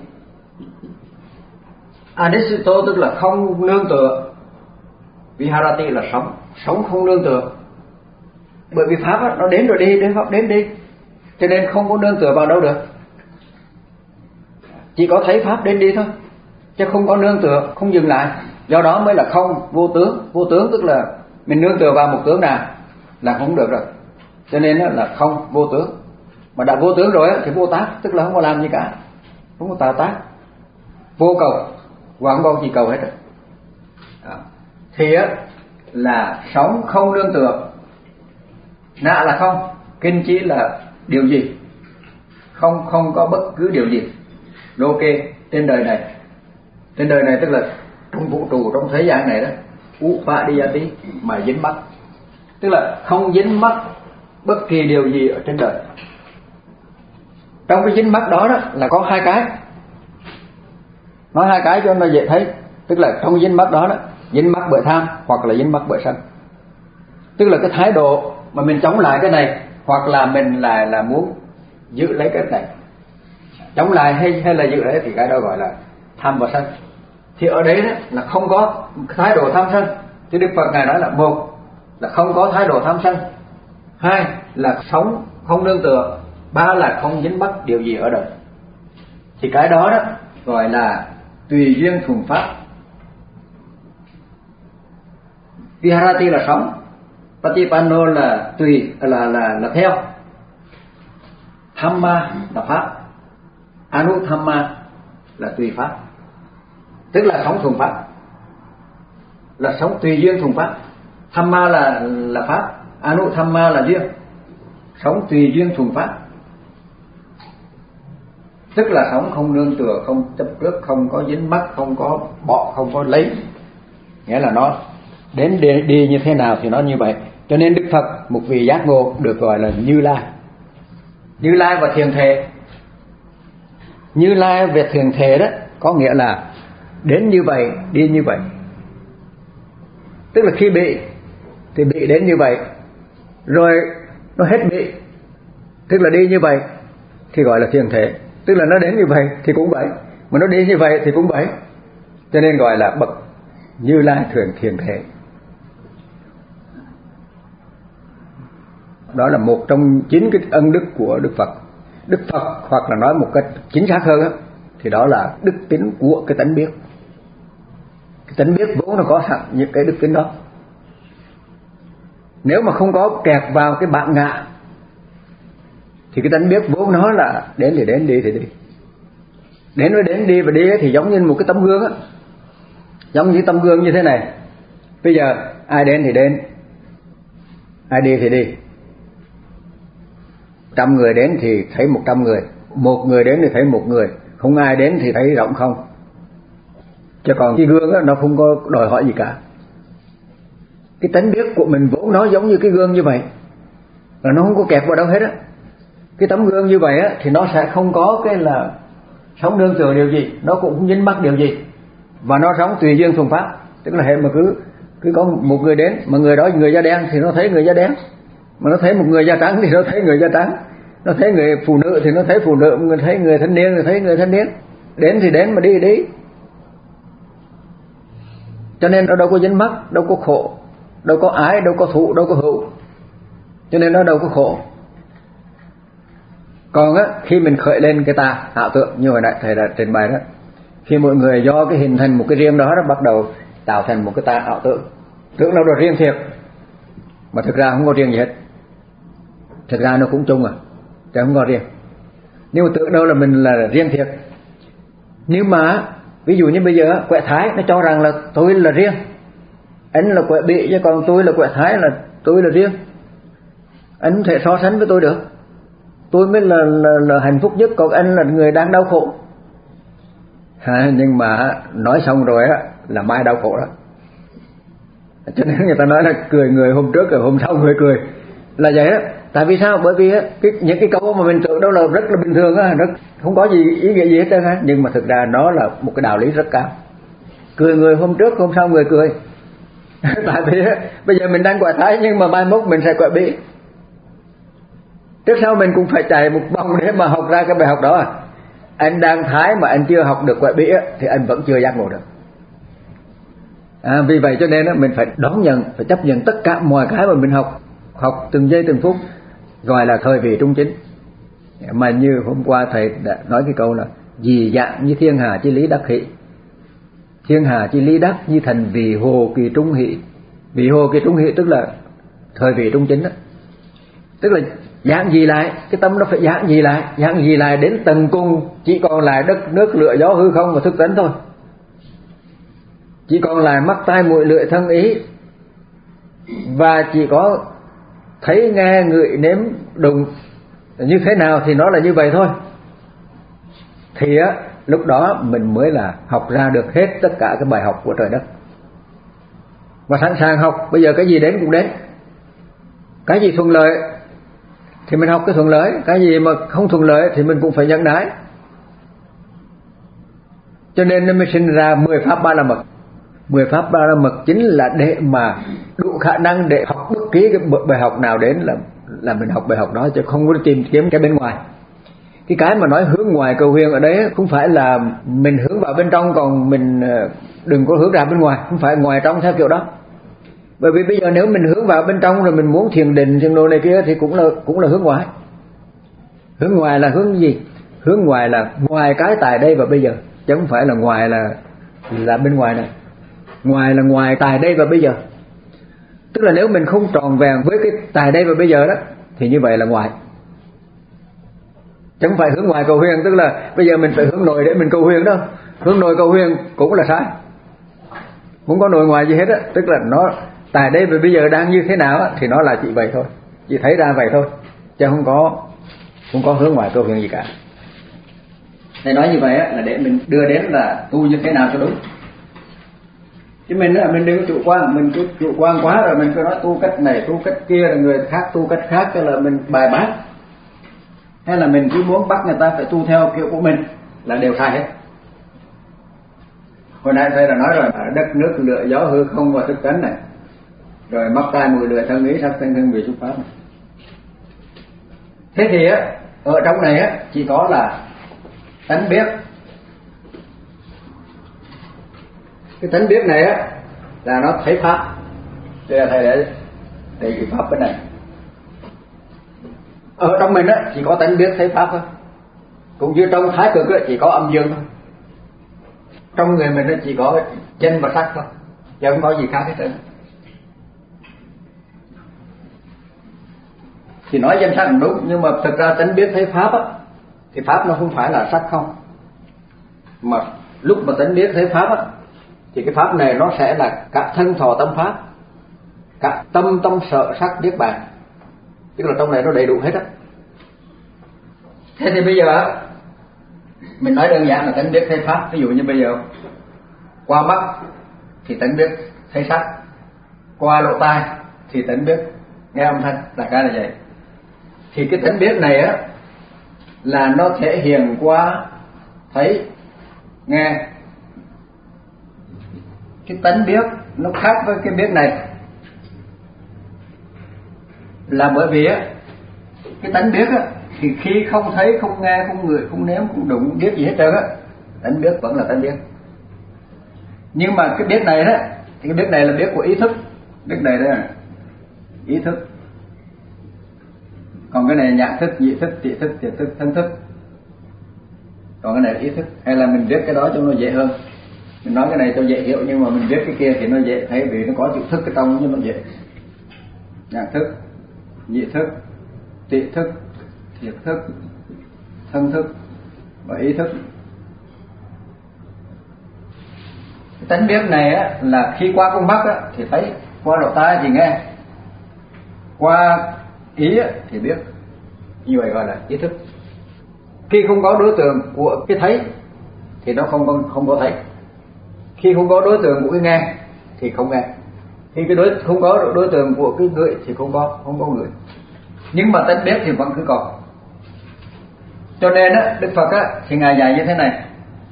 Anisito tức là không nương tựa, Viharati là sống, sống không nương tựa. Bởi vì pháp đó, nó đến rồi đi, đến pháp đến đi, cho nên không có nương tựa vào đâu được. Chỉ có thấy pháp đến đi thôi, chứ không có nương tựa, không dừng lại. Do đó mới là không vô tướng. Vô tướng tức là mình nương tựa vào một tướng nào là không được rồi. Cho nên là không vô tướng. Mà đã vô tướng rồi thì vô tác, tức là không có làm gì cả, không có tạo tác. Vô cầu, và không có gì cầu hết rồi. Đó. Thì là sống không nương tựa. Nạ là không, kinh chỉ là điều gì, không không có bất cứ điều gì. Lô kê trên đời này, trên đời này tức là trong vũ trụ, trong thế gian này đó, Upadiyati mà dính mắc, tức là không dính mắc bất kỳ điều gì ở trên đời. Trong cái dính mắc đó đó là có hai cái, nói hai cái cho nó dễ thấy. Tức là trong dính mắc đó đó, dính mắc bởi tham hoặc là dính mắc bởi sân. Tức là cái thái độ mà mình chống lại cái này, hoặc là mình là là muốn giữ lấy cái này. Chống lại hay hay là giữ lấy thì cái đó gọi là tham và sân. Thì ở đấy đó là không có thái độ tham sân. Thì Đức Phật ngài nói là một là không có thái độ tham sân, hai là sống không nương tựa, ba là không dính mắc điều gì ở đời. Thì cái đó đó gọi là tùy duyên thuần pháp. Viharati là sống, Patipanno là tùy, là là là theo. Dhamma là pháp, Anuthamma là tùy pháp, tức là sống thuần pháp, là sống tùy duyên thuần pháp. Dhamma là là pháp, Anuthamma là duyên, sống tùy duyên thuần pháp, tức là sống không nương tựa, không chấp trước, không có dính mắc, không có bỏ, không có lấy, nghĩa là nó đến đi, đi như thế nào thì nó như vậy. Cho nên Đức Phật, một vị giác ngộ, được gọi là Như Lai. Như Lai và thiền thể. Như Lai về thiền thể đó có nghĩa là đến như vậy, đi như vậy. Tức là khi bị thì bị đến như vậy, rồi nó hết bị, tức là đi như vậy thì gọi là thiền thể. Tức là nó đến như vậy thì cũng vậy, mà nó đi như vậy thì cũng vậy. Cho nên gọi là bậc Như Lai thiền thiền thể. Đó là một trong chín cái ân đức của Đức Phật. Đức Phật, hoặc là nói một cách chính xác hơn đó, thì đó là đức tính của cái tánh biết. Cái tánh biết vốn nó có sẵn những cái đức tính đó. Nếu mà không có kẹt vào cái bản ngã thì cái tánh biết vốn nó là đến thì đến, đi thì đi. Đến với đến, đi và đi thì giống như một cái tấm gương á, giống như tấm gương như thế này. Bây giờ ai đến thì đến, ai đi thì đi. Trăm người đến thì thấy một trăm người, một người đến thì thấy một người, không ai đến thì thấy rộng không. Chứ còn cái gương á, nó không có đòi hỏi gì cả. Cái tánh biết của mình vốn nó giống như cái gương như vậy, là nó không có kẹp vào đâu hết á. Cái tấm gương như vậy á thì nó sẽ không có cái là sống nương tựa điều gì, nó cũng không dính mắc điều gì, và nó sống tùy duyên thuần pháp. Tức là hệ mà cứ cứ có một người đến, mà người đó người da đen thì nó thấy người da đen, mà nó thấy một người da trắng thì nó thấy người da trắng, nó thấy người phụ nữ thì nó thấy phụ nữ, người thấy người thanh niên thì thấy người thanh niên. Đến thì đến, mà đi thì đi. Cho nên nó đâu có dính mắc, đâu có khổ, đâu có ái, đâu có thụ, đâu có hữu, cho nên nó đâu có khổ. Còn á, khi mình khởi lên cái ta ảo tượng như hồi nãy thầy đã trình bày đó, khi mọi người do cái hình thành một cái riêng đó, nó bắt đầu tạo thành một cái ta ảo tượng, tưởng đâu là riêng thiệt, mà thực ra không có riêng gì hết. Thực ra nó cũng chung à, chứ không có riêng. Nhưng mà tưởng đâu là mình là riêng thiệt. Nhưng mà ví dụ như bây giờ Quẹ Thái nó cho rằng là tôi là riêng, anh là Quẹ Bị, chứ còn tôi là Quẹ Thái, là tôi là riêng. Anh không thể so sánh với tôi được. Tôi mới là, là, là hạnh phúc nhất, còn anh là người đang đau khổ. À, nhưng mà nói xong rồi á là mai đau khổ đó. Cho nên người ta nói là cười người hôm trước rồi hôm sau người cười là vậy đó. Tại vì sao? Bởi vì á, cái, những cái câu mà mình tưởng đâu là rất là bình thường á, rất không có gì ý nghĩa gì hết trơn á, nhưng mà thực ra nó là một cái đạo lý rất cao. Cười người hôm trước hôm sau người cười. Tại vì á, bây giờ mình đang Quẹ Thái, nhưng mà mai mốt mình sẽ Quẹ Bị. Trước sau mình cũng phải chạy một vòng để mà học ra cái bài học đó. Anh đang Thái mà anh chưa học được Quẹ Bị á, thì anh vẫn chưa giác ngộ được. À, vì vậy cho nên á, mình phải đón nhận, phải chấp nhận tất cả mọi cái mà mình học, học từng giây từng phút, gọi là thời vị trung chính. Mà như hôm qua thầy đã nói cái câu là dị dạng như thiên hà chi lý đắc hỷ, thiên hà chi lý đắc như thành vì hồ kỳ trung hỷ. Vì hồ kỳ trung hỷ tức là thời vị trung chính đó. Tức là giảng gì lại, cái tâm nó phải giảng gì lại, giảng gì lại đến tận cùng, chỉ còn lại đất nước lửa gió hư không và thức tánh thôi. Chỉ còn lại mắt tai mũi lưỡi thân ý, và chỉ có thấy nghe ngửi nếm đụng như thế nào thì nó là như vậy thôi. Thì á, lúc đó mình mới là học ra được hết tất cả cái bài học của trời đất, và sẵn sàng học. Bây giờ cái gì đến cũng đến, cái gì thuận lợi thì mình học cái thuận lợi, cái gì mà không thuận lợi thì mình cũng phải nhận đái. Cho nên nó mới sinh ra mười pháp ba la mật. Mười pháp ba la mật chính là để mà đủ khả năng để học bất kỳ cái bài học nào đến là là mình học bài học đó, chứ không có tìm kiếm cái bên ngoài. Cái cái mà nói hướng ngoài cầu huyền ở đấy không phải là mình hướng vào bên trong, còn mình đừng có hướng ra bên ngoài, không phải ngoài trong theo kiểu đó. Bởi vì bây giờ nếu mình hướng vào bên trong rồi mình muốn thiền định thiền đồ này kia thì cũng là cũng là hướng ngoài. Hướng ngoài là hướng gì? Hướng ngoài là ngoài cái tại đây và bây giờ, chứ không phải là ngoài là là bên ngoài này. Ngoài là ngoài tại đây và bây giờ. Tức là nếu mình không tròn vẹn với cái tại đây và bây giờ đó thì như vậy là ngoài. Chứ không phải hướng ngoài cầu huyền, tức là bây giờ mình phải hướng nội để mình cầu huyền đâu. Hướng nội cầu huyền cũng là sai. Không có nội ngoài gì hết á, tức là nó tại đây và bây giờ đang như thế nào á thì nó là chỉ vậy thôi, chỉ thấy ra vậy thôi, chứ không có không có hướng ngoài cầu huyền gì cả. Thầy nói như vậy á là để mình đưa đến là tu như thế nào cho đúng. Chứ mình là mình đừng có chủ quan, mình cứ chủ quan quá rồi mình cứ nói tu cách này tu cách kia, rồi người khác tu cách khác, cho là mình bài bác, hay là mình cứ muốn bắt người ta phải tu theo kiểu của mình là đều sai hết. Hồi nãy thầy đã nói rồi, đất nước lửa gió hư không và thức tánh này, rồi mắt tai mũi lưỡi thân ý sắc thân thân vị xúc pháp này. Thế thì á ở trong này á chỉ có là tánh biết. Cái tánh biết này á là nó thấy pháp. Đây là thầy để để chỉ pháp bên này. Ở trong mình á chỉ có tánh biết thấy pháp thôi. Cũng như trong thái cực á chỉ có âm dương thôi. Trong người mình nó chỉ có chân và sắc thôi, chứ không có gì khác hết trơn. Thì nói danh sắc là đúng, nhưng mà thực ra tánh biết thấy pháp á thì pháp nó không phải là sắc không, mà lúc mà tánh biết thấy pháp á thì cái pháp này nó sẽ là cả thân thọ tâm pháp, cả tâm tâm sợ sắc niết bàn, tức là trong này nó đầy đủ hết á. Thế thì bây giờ mình nói đơn giản là tánh biết thấy pháp. Ví dụ như bây giờ qua mắt thì tánh biết thấy sắc, qua lỗ tai thì tánh biết nghe âm thanh, đại khái là vậy. Thì cái tánh biết này á là nó thể hiện qua thấy nghe. Cái tánh biết nó khác với cái biết này là bởi vì á cái tánh biết á thì khi không thấy, không nghe, không ngửi, không nếm, không đụng, không biết gì hết trơn á, tánh biết vẫn là tánh biết. Nhưng mà cái biết này đó thì cái biết này là biết của ý thức. Biết này đó là ý thức. Còn cái này là nhãn thức, nhị thức, trị thức, thiệt thức, thân thức. Còn cái này là ý thức. Hay là mình viết cái đó cho nó dễ hơn. Mình nói cái này cho dễ hiểu, nhưng mà mình viết cái kia thì nó dễ thấy, vì nó có chữ thức cái trong cho nó dễ. Nhãn thức, nhị thức, trị thức, thiệt thức, thân thức và ý thức. Cái tánh biết này á là khi qua con mắt á thì thấy, qua lỗ tai thì nghe, qua ý á thì biết. Như vậy gọi là ý thức. Khi không có đối tượng của cái thấy thì nó không có, không có thấy. Khi không có đối tượng của cái nghe thì không nghe. Khi cái đối không có đối tượng của cái ngửi thì không có không có ngửi. Nhưng mà tánh biết thì vẫn cứ còn. Cho nên á Đức Phật á thì ngài dạy như thế này: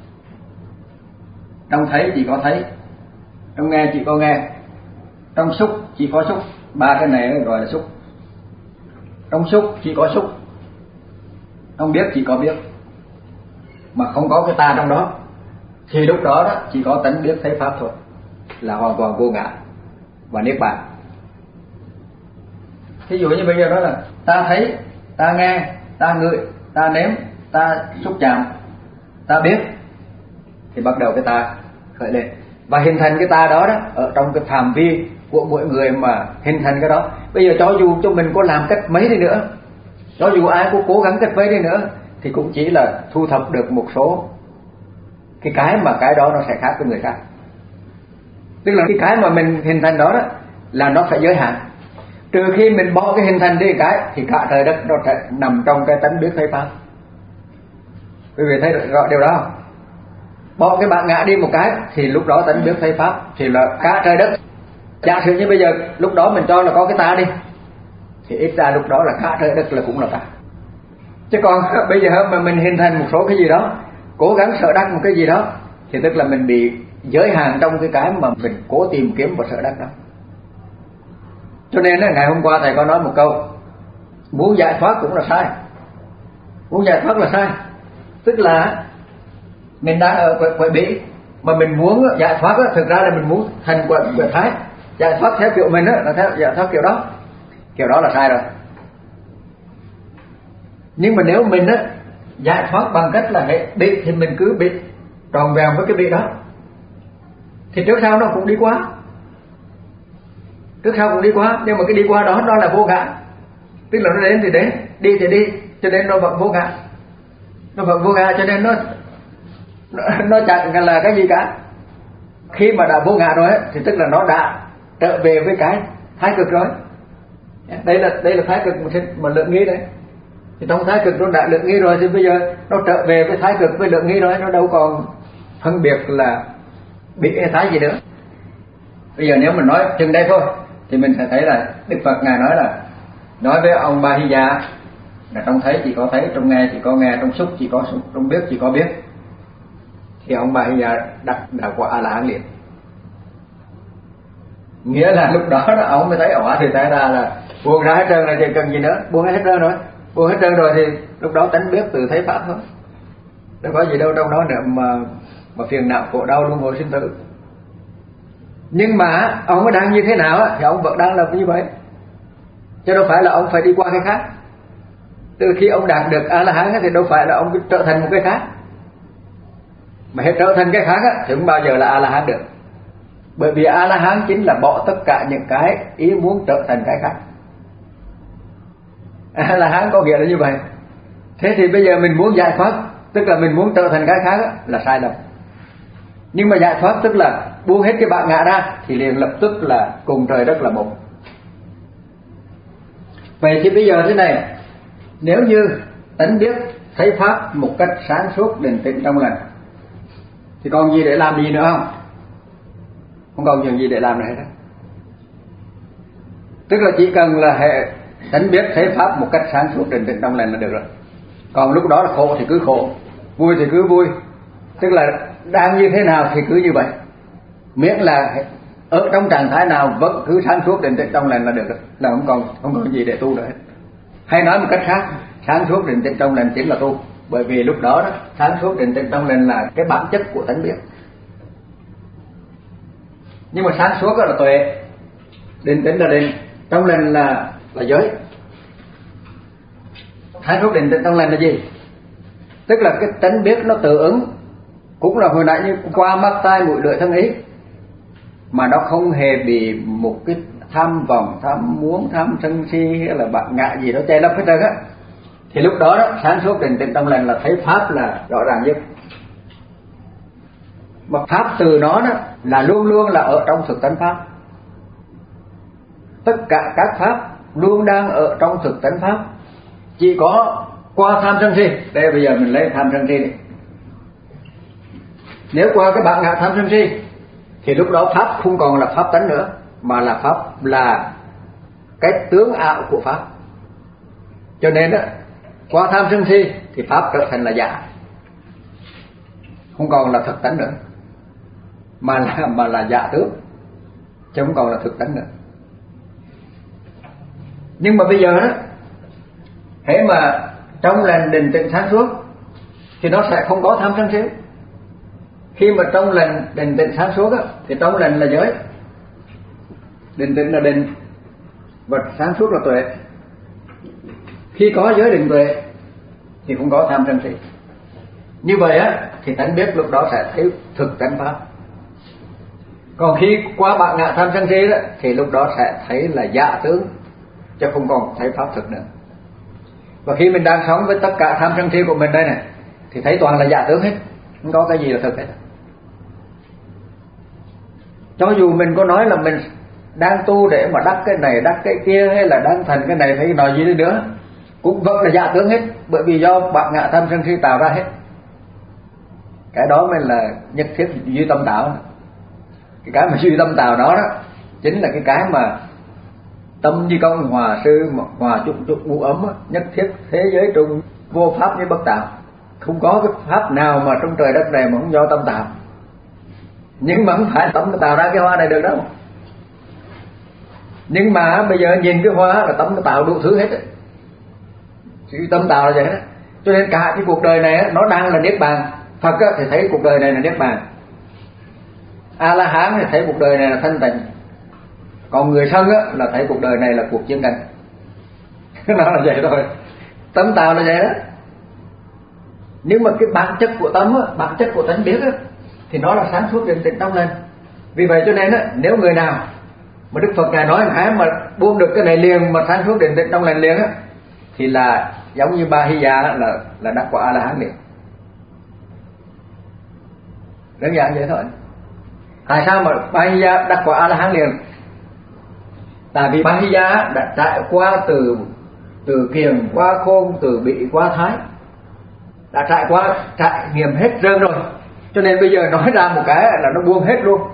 trong thấy chỉ có thấy, trong nghe chỉ có nghe, trong xúc chỉ có xúc. Ba cái này gọi là xúc. Trong xúc chỉ có xúc, trong biết chỉ có biết, mà không có cái ta trong đó, thì lúc đó đó chỉ có tánh biết thấy pháp thôi, là hoàn toàn vô ngã và niết bàn. Thí dụ như bây giờ đó là ta thấy, ta nghe, ta ngửi, ta nếm, ta xúc chạm, ta biết, thì bắt đầu cái ta khởi lên và hình thành cái ta đó đó ở trong cái phạm vi của mỗi người mà hình thành cái đó. Bây giờ cho dù cho mình có làm cách mấy đi nữa, cho dù ai có cố gắng cách mấy đi nữa, thì cũng chỉ là thu thập được một số cái cái mà cái đó nó sẽ khác với người khác. Tức là cái cái mà mình hình thành đó đó là nó phải giới hạn. Trừ khi mình bỏ cái hình thành đi cái thì cả trời đất nó sẽ nằm trong cái tánh biết thấy pháp. Quý vị thấy rõ điều đó không? Bỏ cái bản ngã đi một cái thì lúc đó tánh biết thấy pháp thì là cả trời đất. Giả sử như bây giờ lúc đó mình cho là có cái ta đi, thì ít ra lúc đó là cả trời đất là cũng là ta. Chứ còn bây giờ mà mình hình thành một số cái gì đó, cố gắng sợ đắc một cái gì đó, thì tức là mình bị giới hạn trong cái cái mà mình cố tìm kiếm và sợ đắc đó. Cho nên ngày hôm qua thầy có nói một câu: muốn giải thoát cũng là sai. Muốn giải thoát là sai. Tức là mình đang ở quậy, quậy bỉ mà mình muốn giải thoát á, thực ra là mình muốn thành quậy, quậy thái. Giải thoát theo kiểu mình á, là theo giải thoát kiểu đó. Kiểu đó là sai rồi. Nhưng mà nếu mình á giải thoát bằng cách là hệ bị thì mình cứ bị tròn vẹn với cái bị đó, thì trước sau nó cũng đi qua. trước sau cũng đi qua, nhưng mà cái đi qua đó nó là vô ngã, tức là nó đến thì đến, đi thì đi, cho nên nó vẫn vô ngã, nó vẫn vô ngã, cho nên nó nó, nó chẳng là cái gì cả. Khi mà đã vô ngã rồi ấy, thì tức là nó đã trở về với cái thái cực rồi. Đây là đây là thái cực mà lượng nghi đấy. Thì trong thái cực nó đã lượng nghi rồi thì bây giờ nó trở về với thái cực với lượng nghi rồi, nó đâu còn phân biệt là bị hay thái gì nữa. Bây giờ nếu mình nói chừng đây thôi thì mình sẽ thấy là Đức Phật ngài nói là nói với ông Ba Hy Dạ là trong thấy chỉ có thấy, trong nghe chỉ có nghe, trong xúc chỉ có xúc, trong biết chỉ có biết. Thì ông Ba Hy Dạ đặt đạo quả A La Hán liền. Nghĩa là lúc đó, đó ông mới thấy ỏ thì thấy ra là buông ra hết trơn rồi, thì cần gì nữa, buông hết trơn rồi, buông hết trơn rồi thì lúc đó tánh biết từ thấy pháp thôi, đâu có gì đâu trong đó nữa mà mà phiền não khổ đau luân hồi sinh tử. Nhưng mà ông mới đang như thế nào thì ông vẫn đang làm như vậy, chứ đâu phải là ông phải đi qua cái khác. Từ khi ông đạt được A La Hán thì đâu phải là ông trở thành một cái khác, mà hết trở thành cái khác thì không bao giờ là A La Hán được. Bởi vì A La Hán chính là bỏ tất cả những cái ý muốn trở thành cái khác. A La Hán có nghĩa là như vậy. Thế thì bây giờ mình muốn giải thoát, tức là mình muốn trở thành cái khác là sai lầm. Nhưng mà giải thoát tức là buông hết cái bản ngã ra thì liền lập tức là cùng trời đất là một. Vậy thì bây giờ thế này, nếu như tánh biết thấy pháp một cách sáng suốt định tĩnh trong lành thì còn gì để làm gì nữa không? Không còn chuyện gì để làm nữa hết. Tức là chỉ cần là hệ tánh biết thấy pháp một cách sáng suốt định tĩnh trong lành là được rồi. Còn lúc đó là khổ thì cứ khổ, vui thì cứ vui, tức là đang như thế nào thì cứ như vậy, miễn là ở trong trạng thái nào vẫn cứ sáng suốt định tĩnh trong lành là được rồi, là không còn không còn gì để tu nữa hết. Hay nói một cách khác, sáng suốt định tĩnh trong lành chính là tu, bởi vì lúc đó, đó sáng suốt định tĩnh trong lành là cái bản chất của tánh biết. Nhưng mà sáng suốt là tuệ, định tĩnh là định, trong lành là là giới. Sáng suốt định tĩnh trong lành là gì? Tức là cái tánh biết nó tự ứng, cũng là hồi nãy như qua mắt tai mũi lưỡi thân ý, mà nó không hề bị một cái tham vọng, tham muốn, tham sân si hay là bản ngã gì đó che lấp hết trơn á. Thì lúc đó, đó sáng suốt định tĩnh trong lành là thấy pháp là rõ ràng nhất. Mà pháp từ nó đó là luôn luôn là ở trong thực tánh pháp. Tất cả các pháp luôn đang ở trong thực tánh pháp, chỉ có qua tham sân si. Đây bây giờ mình lấy tham sân si đi. Nếu qua cái bản ngã tham sân si thì lúc đó pháp không còn là pháp tánh nữa, mà là pháp là cái tướng ảo của pháp. Cho nên đó, qua tham sân si thì pháp trở thành là giả, không còn là thực tánh nữa, mà là mà là giả tướng, chứ không còn là thực tánh nữa. Nhưng mà bây giờ đó, hễ mà trong lành định tĩnh sáng suốt thì nó sẽ không có tham sân si. Khi mà trong lành định tĩnh sáng suốt á, thì trong lành là giới, định tĩnh là định, và sáng suốt là tuệ. Khi có giới định tuệ thì không có tham sân si. Như vậy á thì tánh biết lúc đó sẽ thấy thực tánh pháp. Còn khi qua bản ngã tham sân si đó thì lúc đó sẽ thấy là giả tướng, chứ không còn thấy pháp thực nữa. Và khi mình đang sống với tất cả tham sân si của mình đây này thì thấy toàn là giả tướng hết, không có cái gì là thực hết. Cho dù mình có nói là mình đang tu để mà đắc cái này đắc cái kia, hay là đang thành cái này hay nói gì đi nữa, cũng vẫn là giả tướng hết, bởi vì do bản ngã tham sân si tạo ra hết. Cái đó mới là nhất thiết duy tâm tạo. Cái cái mà duy tâm tạo đó đó chính là cái cái mà tâm như công hòa sư, hòa chung chung ngũ ấm, nhất thiết thế giới trung vô pháp như bất tạo. Không có cái pháp nào mà trong trời đất này mà không do tâm tạo. Nhưng mà không phải tâm tạo ra cái hoa này được đâu. Nhưng mà bây giờ nhìn cái hoa là tâm nó tạo đủ thứ hết ấy. Sự tâm tạo là vậy đó. Cho nên cả cái cuộc đời này nó đang là niết bàn. Phật thì thấy cuộc đời này là niết bàn, A La Hán thì thấy cuộc đời này là thanh tịnh, còn người sân là thấy cuộc đời này là cuộc chiến tranh. Nó là vậy thôi. Tâm tạo là vậy đó. Nhưng mà cái bản chất của tâm, bản chất của tánh biết thì nó là sáng suốt định tĩnh trong lành. Vì vậy cho nên nếu người nào Mà Đức Phật ngài nói hãy mà buông được cái này liền mà sáng suốt định tĩnh trong lành liền á, thì là giống như Ba Hy Gia là là đắc quả A La Hán liền. Đơn giản vậy thôi. Tại sao mà Ba Hy Gia đắc quả A La Hán liền? Tại vì Ba Hy Gia đã trải qua từ từ kiềm qua khôn, từ bị qua thái, đã trải qua trải nghiệm hết trơn rồi, cho nên bây giờ nói ra một cái là nó buông hết luôn.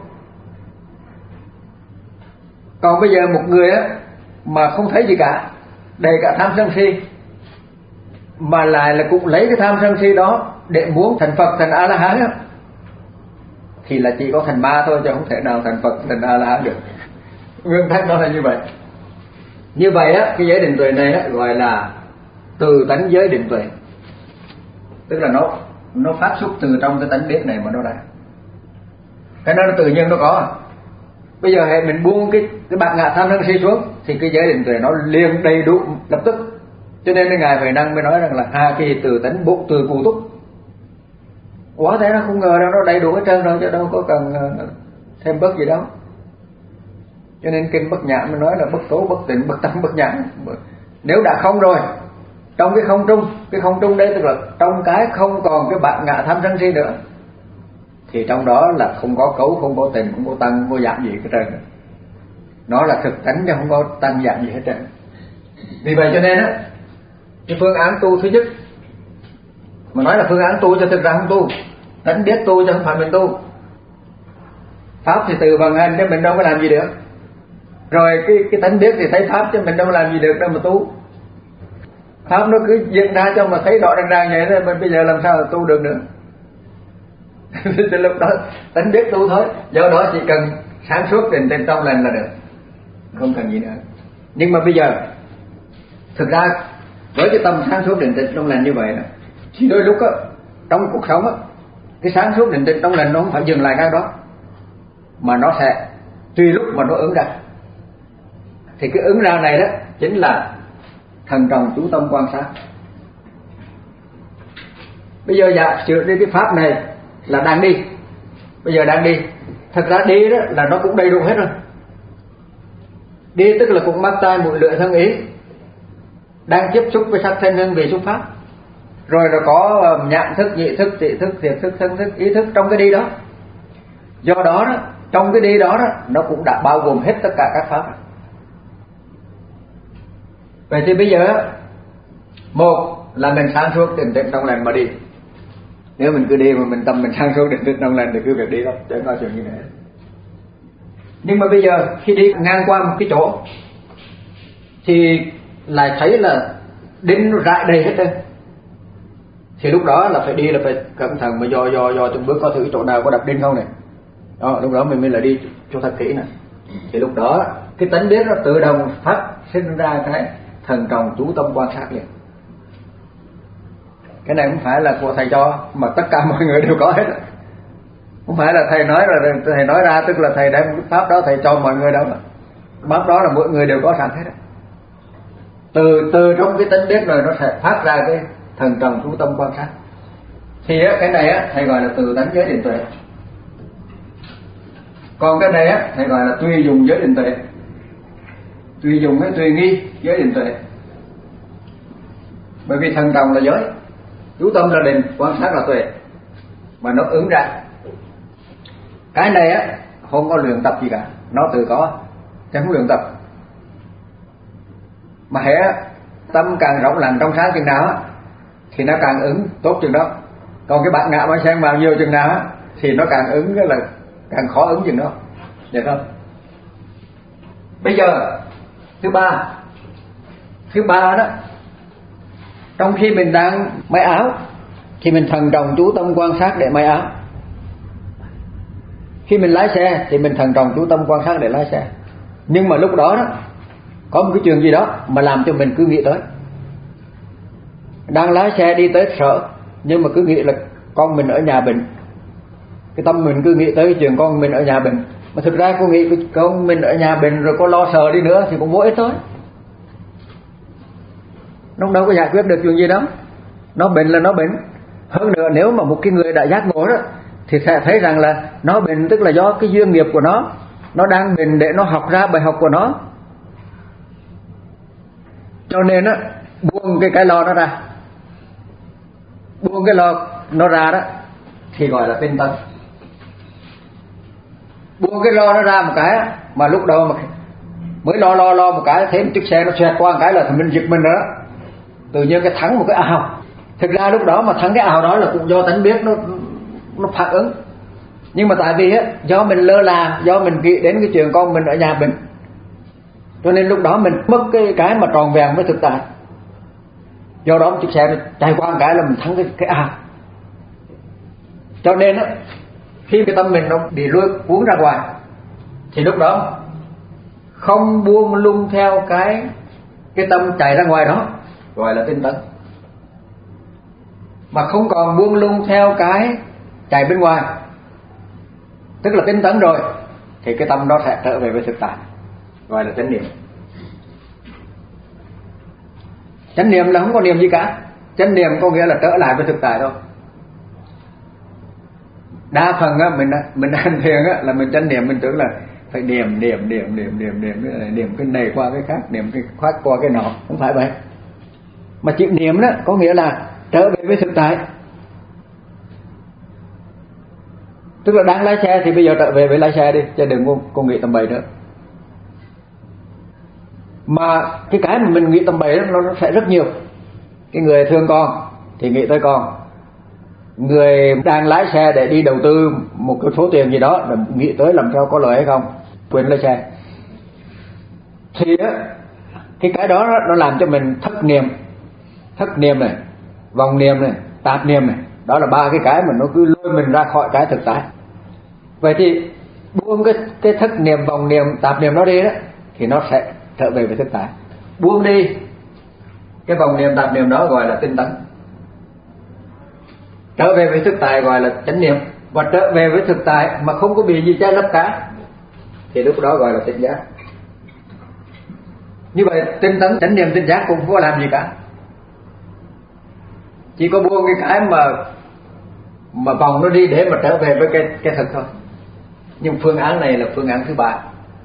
Còn bây giờ một người á mà không thấy gì cả, đầy cả tham sân si, mà lại là cũng lấy cái tham sân si đó để muốn thành Phật thành A La Hán á, thì là chỉ có thành ma thôi, chứ không thể nào thành Phật thành A La Hán được. Nguyên tắc đó là như vậy. Như vậy á, cái giới định tuệ này á, gọi là từ tánh giới định tuệ, tức là nó nó phát xuất từ trong cái tánh biết này mà nó ra. Cái đó nó tự nhiên nó có. Bây giờ hệ mình buông cái cái bạc ngạ tham sân si xuống thì cái giới định tuệ nó liền đầy đủ lập tức. Cho nên ngài Huệ Năng mới nói rằng là hà kỳ từ tánh bụng từ cụ túc. Quá thế nó không ngờ đâu, nó đầy đủ hết trơn rồi, chứ đâu có cần thêm bất gì đâu. Cho nên kinh Bất Nhãn mới nói là bất tố bất tịnh bất tâm bất nhãn. Nếu đã không rồi, trong cái không trung, cái không trung đây tức là trong cái không còn cái bạc ngạ tham sân si nữa, thì trong đó là không có cấu, không có tình, không có tăng, không có giảm gì hết trơn. Nó là thực tánh chứ không có tăng giảm gì hết trơn. Vì vậy cho nên á, cái phương án tu thứ nhất, mà nói là phương án tu cho thực ra không tu, tánh biết tu chứ không phải mình tu. Pháp thì tự vận hành chứ mình đâu có làm gì được. Rồi cái cái tánh biết thì thấy pháp chứ mình đâu có làm gì được đâu mà tu. Pháp nó cứ diễn ra cho mà thấy rõ ràng ràng vậy thôi, mình bây giờ làm sao tu được nữa. Từ lúc đó tánh biết tu thôi. Do đó chỉ cần sáng suốt định tĩnh trong lành là được, không cần gì nữa. Nhưng mà bây giờ thực ra với cái tâm sáng suốt định tĩnh trong lành như vậy đó, thì đôi lúc á, trong cuộc sống á, cái sáng suốt định tĩnh trong lành nó không phải dừng lại ngay đó, mà nó sẽ tùy lúc mà nó ứng ra. Thì cái ứng ra này đó chính là thần trọng chú tâm quan sát. Bây giờ dạ sửa đi cái pháp này là đang đi, bây giờ đang đi, thật ra đi đó là nó cũng đầy đủ hết rồi. Đi tức là cũng mắt tai mũi lưỡi thân ý, đang tiếp xúc với sắc thân hương vị xúc pháp, rồi là có nhãn thức, nhị thức, tỷ thức, thiệt thức, thân thức, ý thức trong cái đi đó. Do đó, đó trong cái đi đó, đó nó cũng đã bao gồm hết tất cả các pháp. Vậy thì bây giờ một là mình sáng suốt định tĩnh trong lành mà đi. Nếu mình cứ đi mà mình tâm mình sáng suốt định tĩnh trong lành thì cứ việc đi thôi, chẳng có chuyện gì nữa. Nhưng mà bây giờ khi đi ngang qua một cái chỗ thì lại thấy là đinh nó rải đầy hết rồi, thì lúc đó là phải đi là phải cẩn thận mà dò dò dò từng bước coi thử chỗ nào có đập đinh không này. Đó, lúc đó mình mới là đi cho thật kỹ này. Thì lúc đó cái tánh biết nó tự động phát sinh ra cái thần trọng chú tâm quan sát liền. Cái này không phải là của thầy cho, mà tất cả mọi người đều có hết. Không phải là thầy nói rồi thầy nói ra tức là thầy đem pháp đó thầy cho mọi người đâu. Pháp đó là mỗi người đều có sẵn hết. Từ từ trong cái tánh biết rồi nó sẽ phát ra cái thần trọng chú tâm quan sát. Thì á, cái này á, thầy gọi là từ tánh giới định tuệ. Còn cái này á, thầy gọi là tùy dùng giới định tuệ. Tùy dùng hay tùy nghi giới định tuệ. Bởi vì thần trọng là giới, chú tâm là định, quan sát là tuệ, mà nó ứng ra. Cái này á không có luyện tập gì cả, nó tự có, chứ không luyện tập. Mà hễ tâm càng rộng lặng trong sáng chừng nào á, thì nó càng ứng tốt chừng đó. Còn cái bạn ngạ mà xem bao nhiêu chừng nào á, thì nó càng ứng là càng khó ứng chừng đó, được không? Bây giờ thứ ba, thứ ba đó, trong khi mình đang may áo thì mình thần trọng chú tâm quan sát để may áo. Khi mình lái xe thì mình thần trọng chú tâm quan sát để lái xe. Nhưng mà lúc đó đó có một cái chuyện gì đó mà làm cho mình cứ nghĩ tới. Đang lái xe đi tới sở, nhưng mà cứ nghĩ là con mình ở nhà bệnh. Cái tâm mình cứ nghĩ tới cái chuyện con mình ở nhà bệnh. Mà thực ra cô nghĩ con mình ở nhà bệnh rồi có lo sợ đi nữa thì cũng vô ích thôi. Nó đâu có giải quyết được chuyện gì đâu. Nó bệnh là nó bệnh. Hơn nữa nếu mà một cái người đã giác ngộ đó thì sẽ thấy rằng là nó bệnh tức là do cái duyên nghiệp của nó. nó đang mình để nó học ra bài học của nó. Cho nên á, buông cái cái lo nó ra, buông cái lo nó ra đó thì gọi là tinh tấn. Buông cái lo nó ra một cái mà lúc đầu mà mới lo lo lo một cái thấy một chiếc xe nó xoẹt qua một cái là mình giật mình đó, tự nhiên cái thắng một cái ào. Thực ra lúc đó mà thắng cái ào đó là cũng do tánh biết nó nó phản ứng, nhưng mà tại vì á do mình lơ là, do mình nghĩ đến cái chuyện con mình ở nhà mình, cho nên lúc đó mình mất cái cái mà tròn vẹn với thực tại. Do đó một chiếc xe nó chạy qua một cái là mình thắng cái cái ào. Cho nên á khi cái tâm mình nó bị lôi cuốn ra ngoài thì lúc đó không buông lung theo cái cái tâm chạy ra ngoài đó gọi là tinh tấn, mà không còn buông lung theo cái chạy bên ngoài tức là tinh tấn rồi, thì cái tâm đó sẽ trở về với thực tại gọi là chánh niệm. Chánh niệm là không có niệm gì cả, chánh niệm có nghĩa là trở lại với thực tại thôi. Đa phần á mình mình hành thiền á là mình chánh niệm, mình tưởng là phải niệm niệm niệm niệm niệm niệm niệm cái này qua cái khác, niệm cái khác qua cái nọ, không phải vậy. Mà chữ niệm đó có nghĩa là trở về với thực tại. Tức là đang lái xe thì bây giờ trở về với lái xe đi, chứ đừng có, có nghĩ tầm bậy nữa. Mà cái cái mà mình nghĩ tầm bậy đó nó sẽ rất nhiều. Cái người thương con thì nghĩ tới con, người đang lái xe để đi đầu tư một cái số tiền gì đó là nghĩ tới làm sao có lợi hay không, quên lái xe. Thì á cái cái đó nó làm cho mình thất niệm, thất niệm này, vòng niệm này, tạp niệm này. Đó là ba cái cái mà nó cứ lôi mình ra khỏi cái thực tại. Vậy thì buông cái cái thất niệm, vòng niệm, tạp niệm nó đi đó thì nó sẽ trở về với thực tại. Buông đi cái vòng niệm, tạp niệm đó gọi là tinh tấn. Trở về với thực tại gọi là chánh niệm. Và trở về với thực tại mà không có bị gì che lấp cả thì lúc đó gọi là tỉnh giác. Như vậy tinh tấn, chánh niệm, tỉnh giác cũng không có làm gì cả, chỉ có buông cái cái mà mà vòng nó đi để mà trở về với cái cái thực thôi. Nhưng phương án này là phương án thứ ba.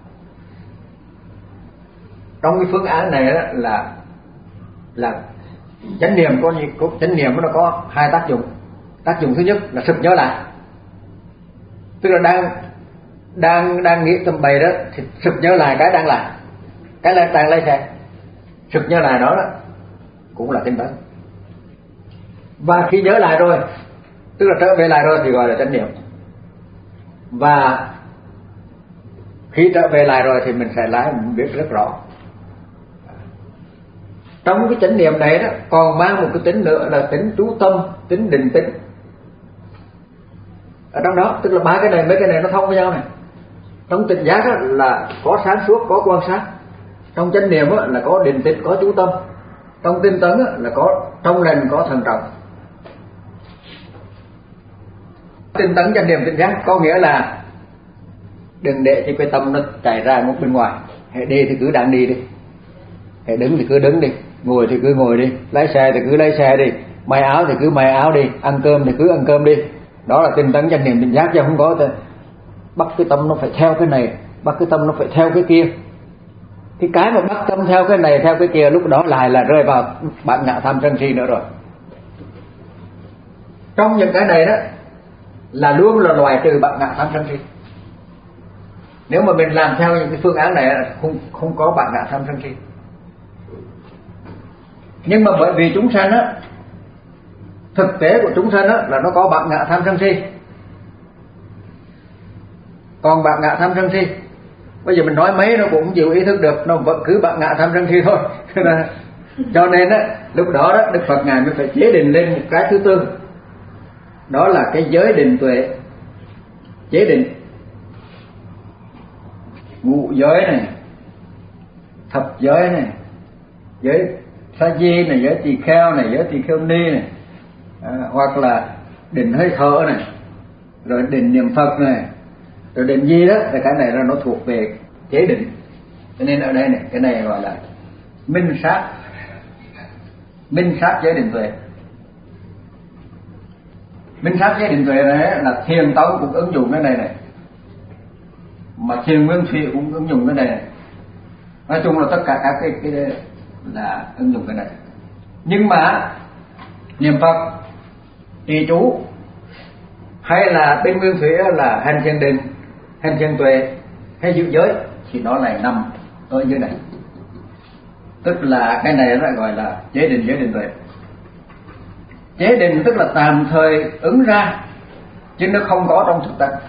Trong cái phương án này đó là là chánh niệm có gì, có chánh niệm nó có hai tác dụng. Tác dụng thứ nhất là sực nhớ lại, tức là đang đang đang nghĩ tầm bày đó thì sực nhớ lại cái đang làm, cái là đang lái xe, sực nhớ lại đó, đó cũng là tinh tấn. Và khi nhớ lại rồi, tức là trở về lại rồi thì gọi là chánh niệm. Và khi trở về lại rồi thì mình sẽ lái, mình biết rất rõ. Trong cái chánh niệm này đó còn mang một cái tính nữa là tính chú tâm, tính định tĩnh ở trong đó. Tức là ba cái này, mấy cái này nó thông với nhau này. Trong tỉnh giác đó là có sáng suốt, có quan sát. Trong chánh niệm đó là có định tĩnh, có chú tâm. Trong tinh tấn đó là có trong lành, có thận trọng. Tinh tấn, chánh niệm, tỉnh giác có nghĩa là đừng để cho cái tâm nó chạy ra một bên ngoài. Hãy đi thì cứ đang đi đi, hãy đứng thì cứ đứng đi, ngồi thì cứ ngồi đi, lái xe thì cứ lái xe đi, may áo thì cứ may áo đi, ăn cơm thì cứ ăn cơm đi. Đó là tinh tấn, chánh niệm, tỉnh giác, chứ không có bắt cái tâm nó phải theo cái này, bắt cái tâm nó phải theo cái kia. Cái cái mà bắt tâm theo cái này theo cái kia lúc đó lại là rơi vào bản ngã tham sân si nữa rồi. Trong những cái này đó là luôn là loại trừ bản ngã tham sân si. Nếu mà mình làm theo những cái phương án này không không có bản ngã tham sân si. Nhưng mà bởi vì chúng sanh á, thực tế của chúng sanh á là nó có bản ngã tham sân si. Còn bản ngã tham sân si bây giờ mình nói mấy nó cũng chịu ý thức được, nó vẫn cứ bản ngã tham sân si thôi. Cho nên á lúc đó đó Đức Phật ngài mới phải chế định lên một cái thứ tư, đó là cái giới định tuệ. Chế định ngũ giới này, thập giới này, giới sa di này, giới tỳ kheo này, giới tỳ kheo ni này, à, hoặc là định hơi thở này, rồi định niệm Phật này, rồi định gì đó, thì cái này là nó thuộc về chế định. Cho nên ở đây này, cái này gọi là minh sát, minh sát giới định tuệ. Minh sát giới định tuệ này là thiền tông cũng ứng dụng cái này này. mà thiền nguyên thủy cũng ứng dụng cái này. Nói chung là tất cả các cái, cái là ứng dụng cái này. Nhưng mà niệm Phật, trì chú hay là bên nguyên thủy là hành thiền định, hành thiền tuệ hay giữ giới thì nó lại nằm ở dưới này. Tức là cái này nó gọi là chế định, giới định tuệ. Chế định tức là tạm thời ứng ra chứ nó không có trong thực tập.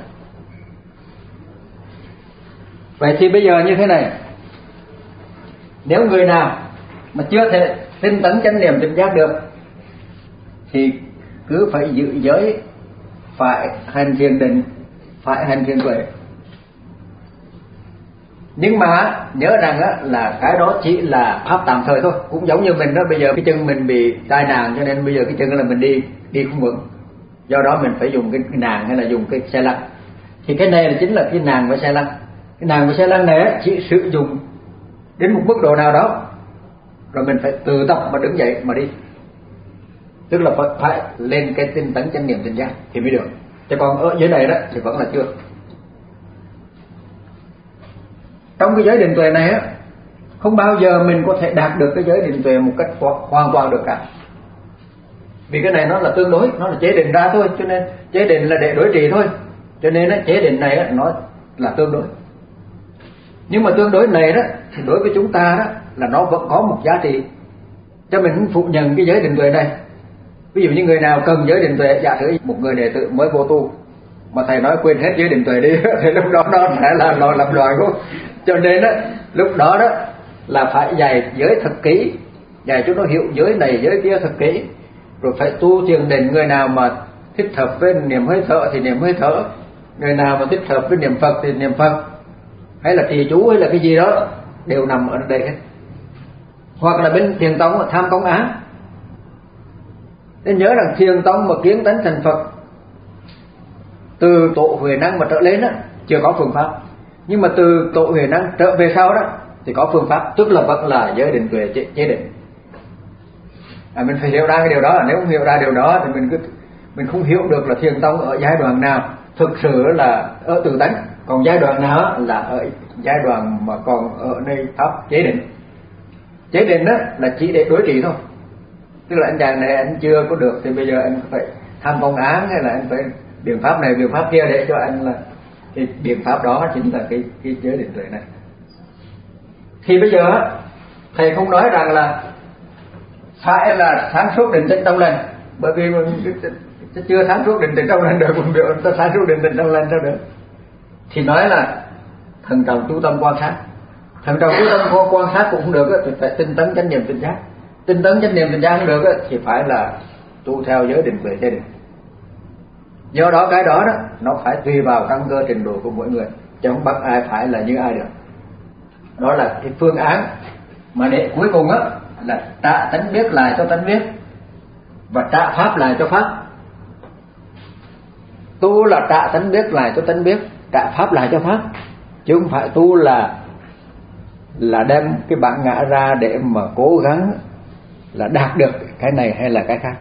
Vậy thì bây giờ như thế này, nếu người nào mà chưa thể tinh tấn chánh niệm tỉnh giác được thì cứ phải giữ giới, phải hành thiền định, phải hành thiền tuệ. Nhưng mà nhớ rằng á, là cái đó chỉ là pháp tạm thời thôi. Cũng giống như mình đó, bây giờ cái chân mình bị tai nạn cho nên bây giờ cái chân là mình đi đi không vững, do đó mình phải dùng cái, cái nàng hay là dùng cái xe lăn. Thì cái này là chính là cái nàng và xe lăn. Cái nàng và xe lăn này á, chỉ sử dụng đến một mức độ nào đó rồi mình phải tự tập mà đứng dậy mà đi. Tức là phải, phải lên cái tinh tấn chánh niệm tỉnh giác thì mới được. Chứ còn ở dưới này đó thì vẫn là chưa. Trong cái giới định tuệ này á, không bao giờ mình có thể đạt được cái giới định tuệ một cách hoàn toàn được cả. Vì cái này nó là tương đối, nó là chế định ra thôi, cho nên chế định là để đối trị thôi. Cho nên á, chế định này á, nó là tương đối. Nhưng mà tương đối này đó thì đối với chúng ta đó là nó vẫn có một giá trị, cho mình không phụ nhận cái giới định tuệ này. Ví dụ như người nào cần giới định tuệ, giả sử một người đệ tử mới vô tu mà thầy nói quên hết giới định tuệ đi thì lúc đó nó sẽ là lo lập đòi không. Cho nên đó, lúc đó đó là phải dạy giới thật kỹ, dạy cho nó hiểu giới này giới kia thật kỹ, rồi phải tu thiền định. Người nào mà thích hợp với niệm hơi thở thì niệm hơi thở, người nào mà thích hợp với niệm Phật thì niệm Phật, hay là trì chú hay là cái gì đó đều nằm ở đây hết. Hoặc là bên thiền tông mà tham công án, nên nhớ rằng thiền tông mà kiến tánh thành Phật từ tổ Huệ Năng mà trở lên đó chưa có phương pháp, nhưng mà từ tổ Huệ Năng trở về sau đó thì có phương pháp, tức là vẫn là giới định tuệ chế, chế định. À, mình phải hiểu ra cái điều đó. Nếu không hiểu ra điều đó thì mình cứ mình không hiểu được là thiền tông ở giai đoạn nào thực sự là ở tự tánh, còn giai đoạn nào là ở giai đoạn mà còn ở nơi pháp chế định. Chế định đó là chỉ để đối trị thôi. Tức là anh chàng này anh chưa có được thì bây giờ anh phải tham công án hay là anh phải biện pháp này biện pháp kia để cho anh là cái biện pháp đó chính là cái cái giới định tuệ này. Thì bây giờ thầy không nói rằng là phải là sáng suốt định tĩnh trong lành, bởi vì mình chưa sáng suốt định tĩnh trong lành được, mình biểu ta sáng suốt định tĩnh trong lành sao được. Thì nói là thần trọng chú tâm quan sát. Thần trọng chú tâm quan sát cũng không được thì phải tinh tấn chánh niệm tỉnh giác. Tinh tấn chánh niệm tỉnh giác không được thì phải là tu theo giới định tuệ chế định. Do đó cái đó đó nó phải tùy vào căn cơ trình độ của mỗi người, chứ không bắt ai phải là như ai được. Đó là cái phương án mà để cuối cùng á là trả tánh biết lại cho tánh biết và trả pháp lại cho pháp. Tu là trả tánh biết lại cho tánh biết, trả pháp lại cho pháp, chứ không phải tu là là đem cái bản ngã ra để mà cố gắng là đạt được cái này hay là cái khác.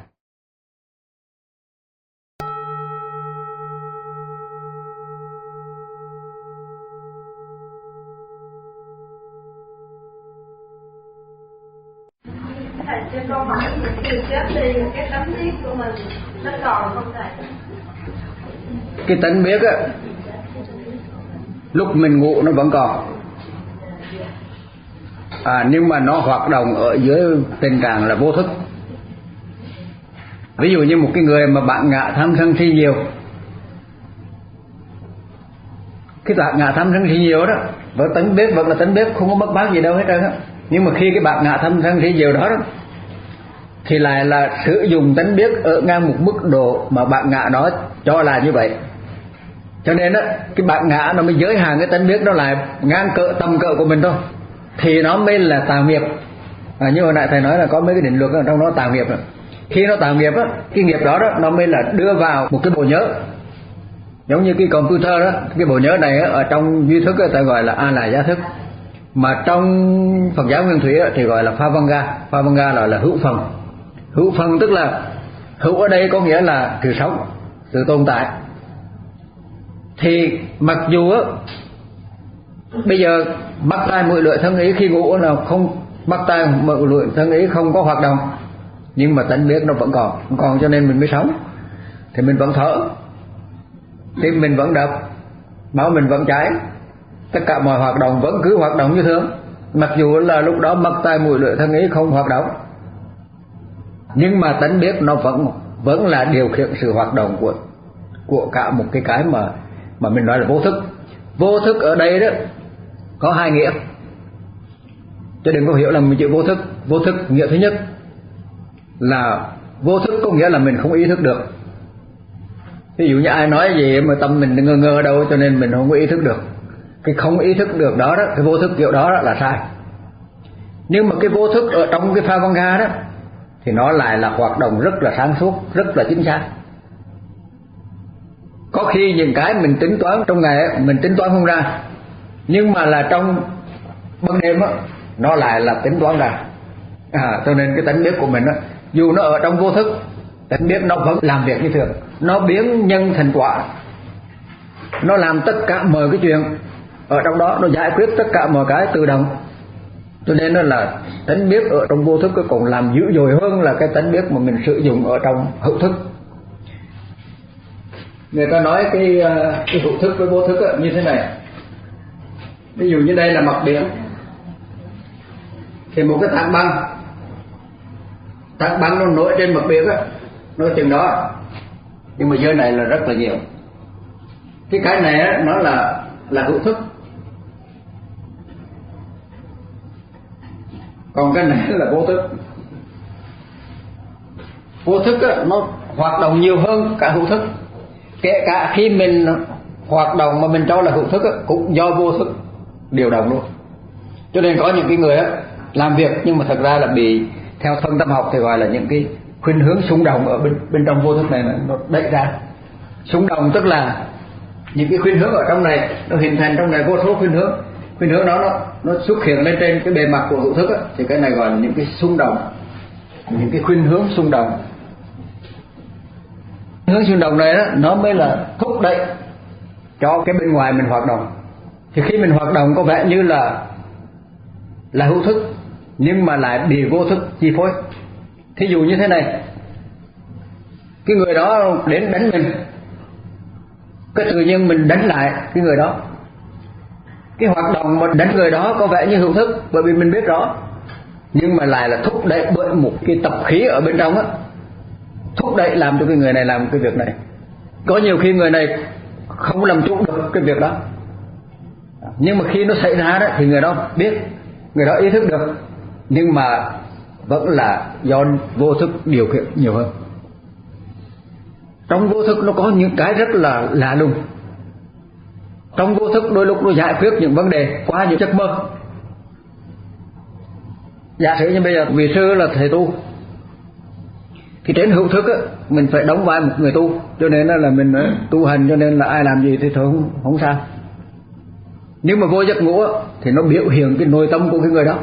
Thầy cho câu hỏi từ chết đi cái tánh biết của mình nó còn không thầy? Cái tánh biết á, lúc mình ngủ nó vẫn còn, à, nhưng mà nó hoạt động ở dưới tình trạng là vô thức. Ví dụ như một cái người mà bạn ngã tham sân si nhiều, cái bạn ngã tham sân si nhiều đó vẫn tánh biết, vẫn là tánh biết, không có mất mát gì đâu hết trơn á. Nhưng mà khi cái bạn ngã tham sân si nhiều đó, đó thì lại là sử dụng tánh biết ở ngang một mức độ mà bạn ngã đó cho là như vậy. Cho nên á, cái bạn ngã nó mới giới hạn cái tánh biết đó lại ngang cỡ tầm cỡ của mình thôi, thì nó mới là tạo nghiệp. À, như hồi nãy thầy nói là có mấy cái định luật ở trong đó tạo nghiệp rồi. Khi nó tạo nghiệp á, cái nghiệp đó đó nó mới là đưa vào một cái bộ nhớ, giống như cái computer đó. Cái bộ nhớ này á, ở trong duy thức á, ta gọi là a lại giá thức, mà trong Phật giáo Nguyên Thủy á, thì gọi là pha văn ga. Pha văn ga là, là hữu phần. Hữu phần tức là hữu ở đây có nghĩa là sự sống, sự tồn tại. Thì mặc dù á, Bây giờ mắt tai mũi lưỡi thân ý khi ngủ là không, mắt tai mũi lưỡi thân ý không có hoạt động, nhưng mà tánh biết nó vẫn còn, còn cho nên mình mới sống. Thì mình vẫn thở, tim mình vẫn đập, máu mình vẫn chảy, tất cả mọi hoạt động vẫn cứ hoạt động như thường, mặc dù là lúc đó mắt tai mũi lưỡi thân ý không hoạt động, nhưng mà tánh biết nó vẫn vẫn là điều khiển sự hoạt động của của cả một cái cái mà mà mình nói là vô thức. Vô thức ở đây đó có hai nghĩa, chứ đừng có hiểu lầm mình chữ vô thức. Vô thức nghĩa thứ nhất là vô thức có nghĩa là mình không ý thức được. Ví dụ như ai nói gì mà tâm mình ngơ ngơ đâu cho nên mình không có ý thức được. Cái không ý thức được đó, đó cái vô thức kiểu đó, đó là sai. Nhưng mà cái vô thức ở trong cái pha văn ga đó thì nó lại là hoạt động rất là sáng suốt, rất là chính xác. Có khi những cái mình tính toán trong ngày ấy, mình tính toán không ra, nhưng mà là trong ban đêm á nó lại là tính toán ra. À, cho nên cái tánh biết của mình á, dù nó ở trong vô thức, tánh biết nó vẫn làm việc như thường, nó biến nhân thành quả, nó làm tất cả mọi cái chuyện ở trong đó, nó giải quyết tất cả mọi cái tự động. Cho nên nó là tánh biết ở trong vô thức còn làm dữ dội hơn là cái tánh biết mà mình sử dụng ở trong hữu thức. Người ta nói cái cái hữu thức với vô thức như thế này. Ví dụ như đây là mặt biển, thì một cái tảng băng, tảng băng nó nổi trên mặt biển á, nó chừng đó, nhưng mà dưới này là rất là nhiều. Cái cái này á, nó là là hữu thức, còn cái này là vô thức. Vô thức á, nó hoạt động nhiều hơn cả hữu thức. Kể cả khi mình hoạt động mà mình cho là hữu thức á, cũng do vô thức điều động luôn. Cho nên có những cái người á, làm việc nhưng mà thật ra là bị, theo phân tâm học thì gọi là những cái khuynh hướng xung động ở bên bên trong vô thức này nó đẩy ra. Xung động tức là những cái khuynh hướng ở trong này nó hình thành trong này vô số khuynh hướng, khuynh hướng đó nó nó xuất hiện lên trên cái bề mặt của hữu thức á, thì cái này gọi là những cái xung động, những cái khuynh hướng xung động. Hướng xung động này đó, nó mới là thúc đẩy cho cái bên ngoài mình hoạt động. Thì khi mình hoạt động có vẻ như là là hữu thức, nhưng mà lại bị vô thức chi phối. Thí dụ như thế này, cái người đó đến đánh mình, cái tự nhiên mình đánh lại cái người đó. Cái hoạt động mà đánh người đó có vẻ như hữu thức, bởi vì mình biết rõ, nhưng mà lại là thúc đẩy bởi một cái tập khí ở bên trong á, thúc đẩy làm cho cái người này làm cái việc này. Có nhiều khi người này không làm chủ được cái việc đó, nhưng mà khi nó xảy ra đó thì người đó biết, người đó ý thức được, nhưng mà vẫn là do vô thức điều khiển nhiều hơn. Trong vô thức nó có những cái rất là lạ lùng. Trong vô thức đôi lúc nó giải quyết những vấn đề qua những giấc mơ. Giả sử như bây giờ vị sư là thầy tu, thì trên hữu thức á, mình phải đóng vai một người tu, cho nên là mình tu hành, cho nên là ai làm gì thì thôi không, không sao. Nhưng mà vô giấc ngủ á, thì nó biểu hiện cái nội tâm của cái người đó,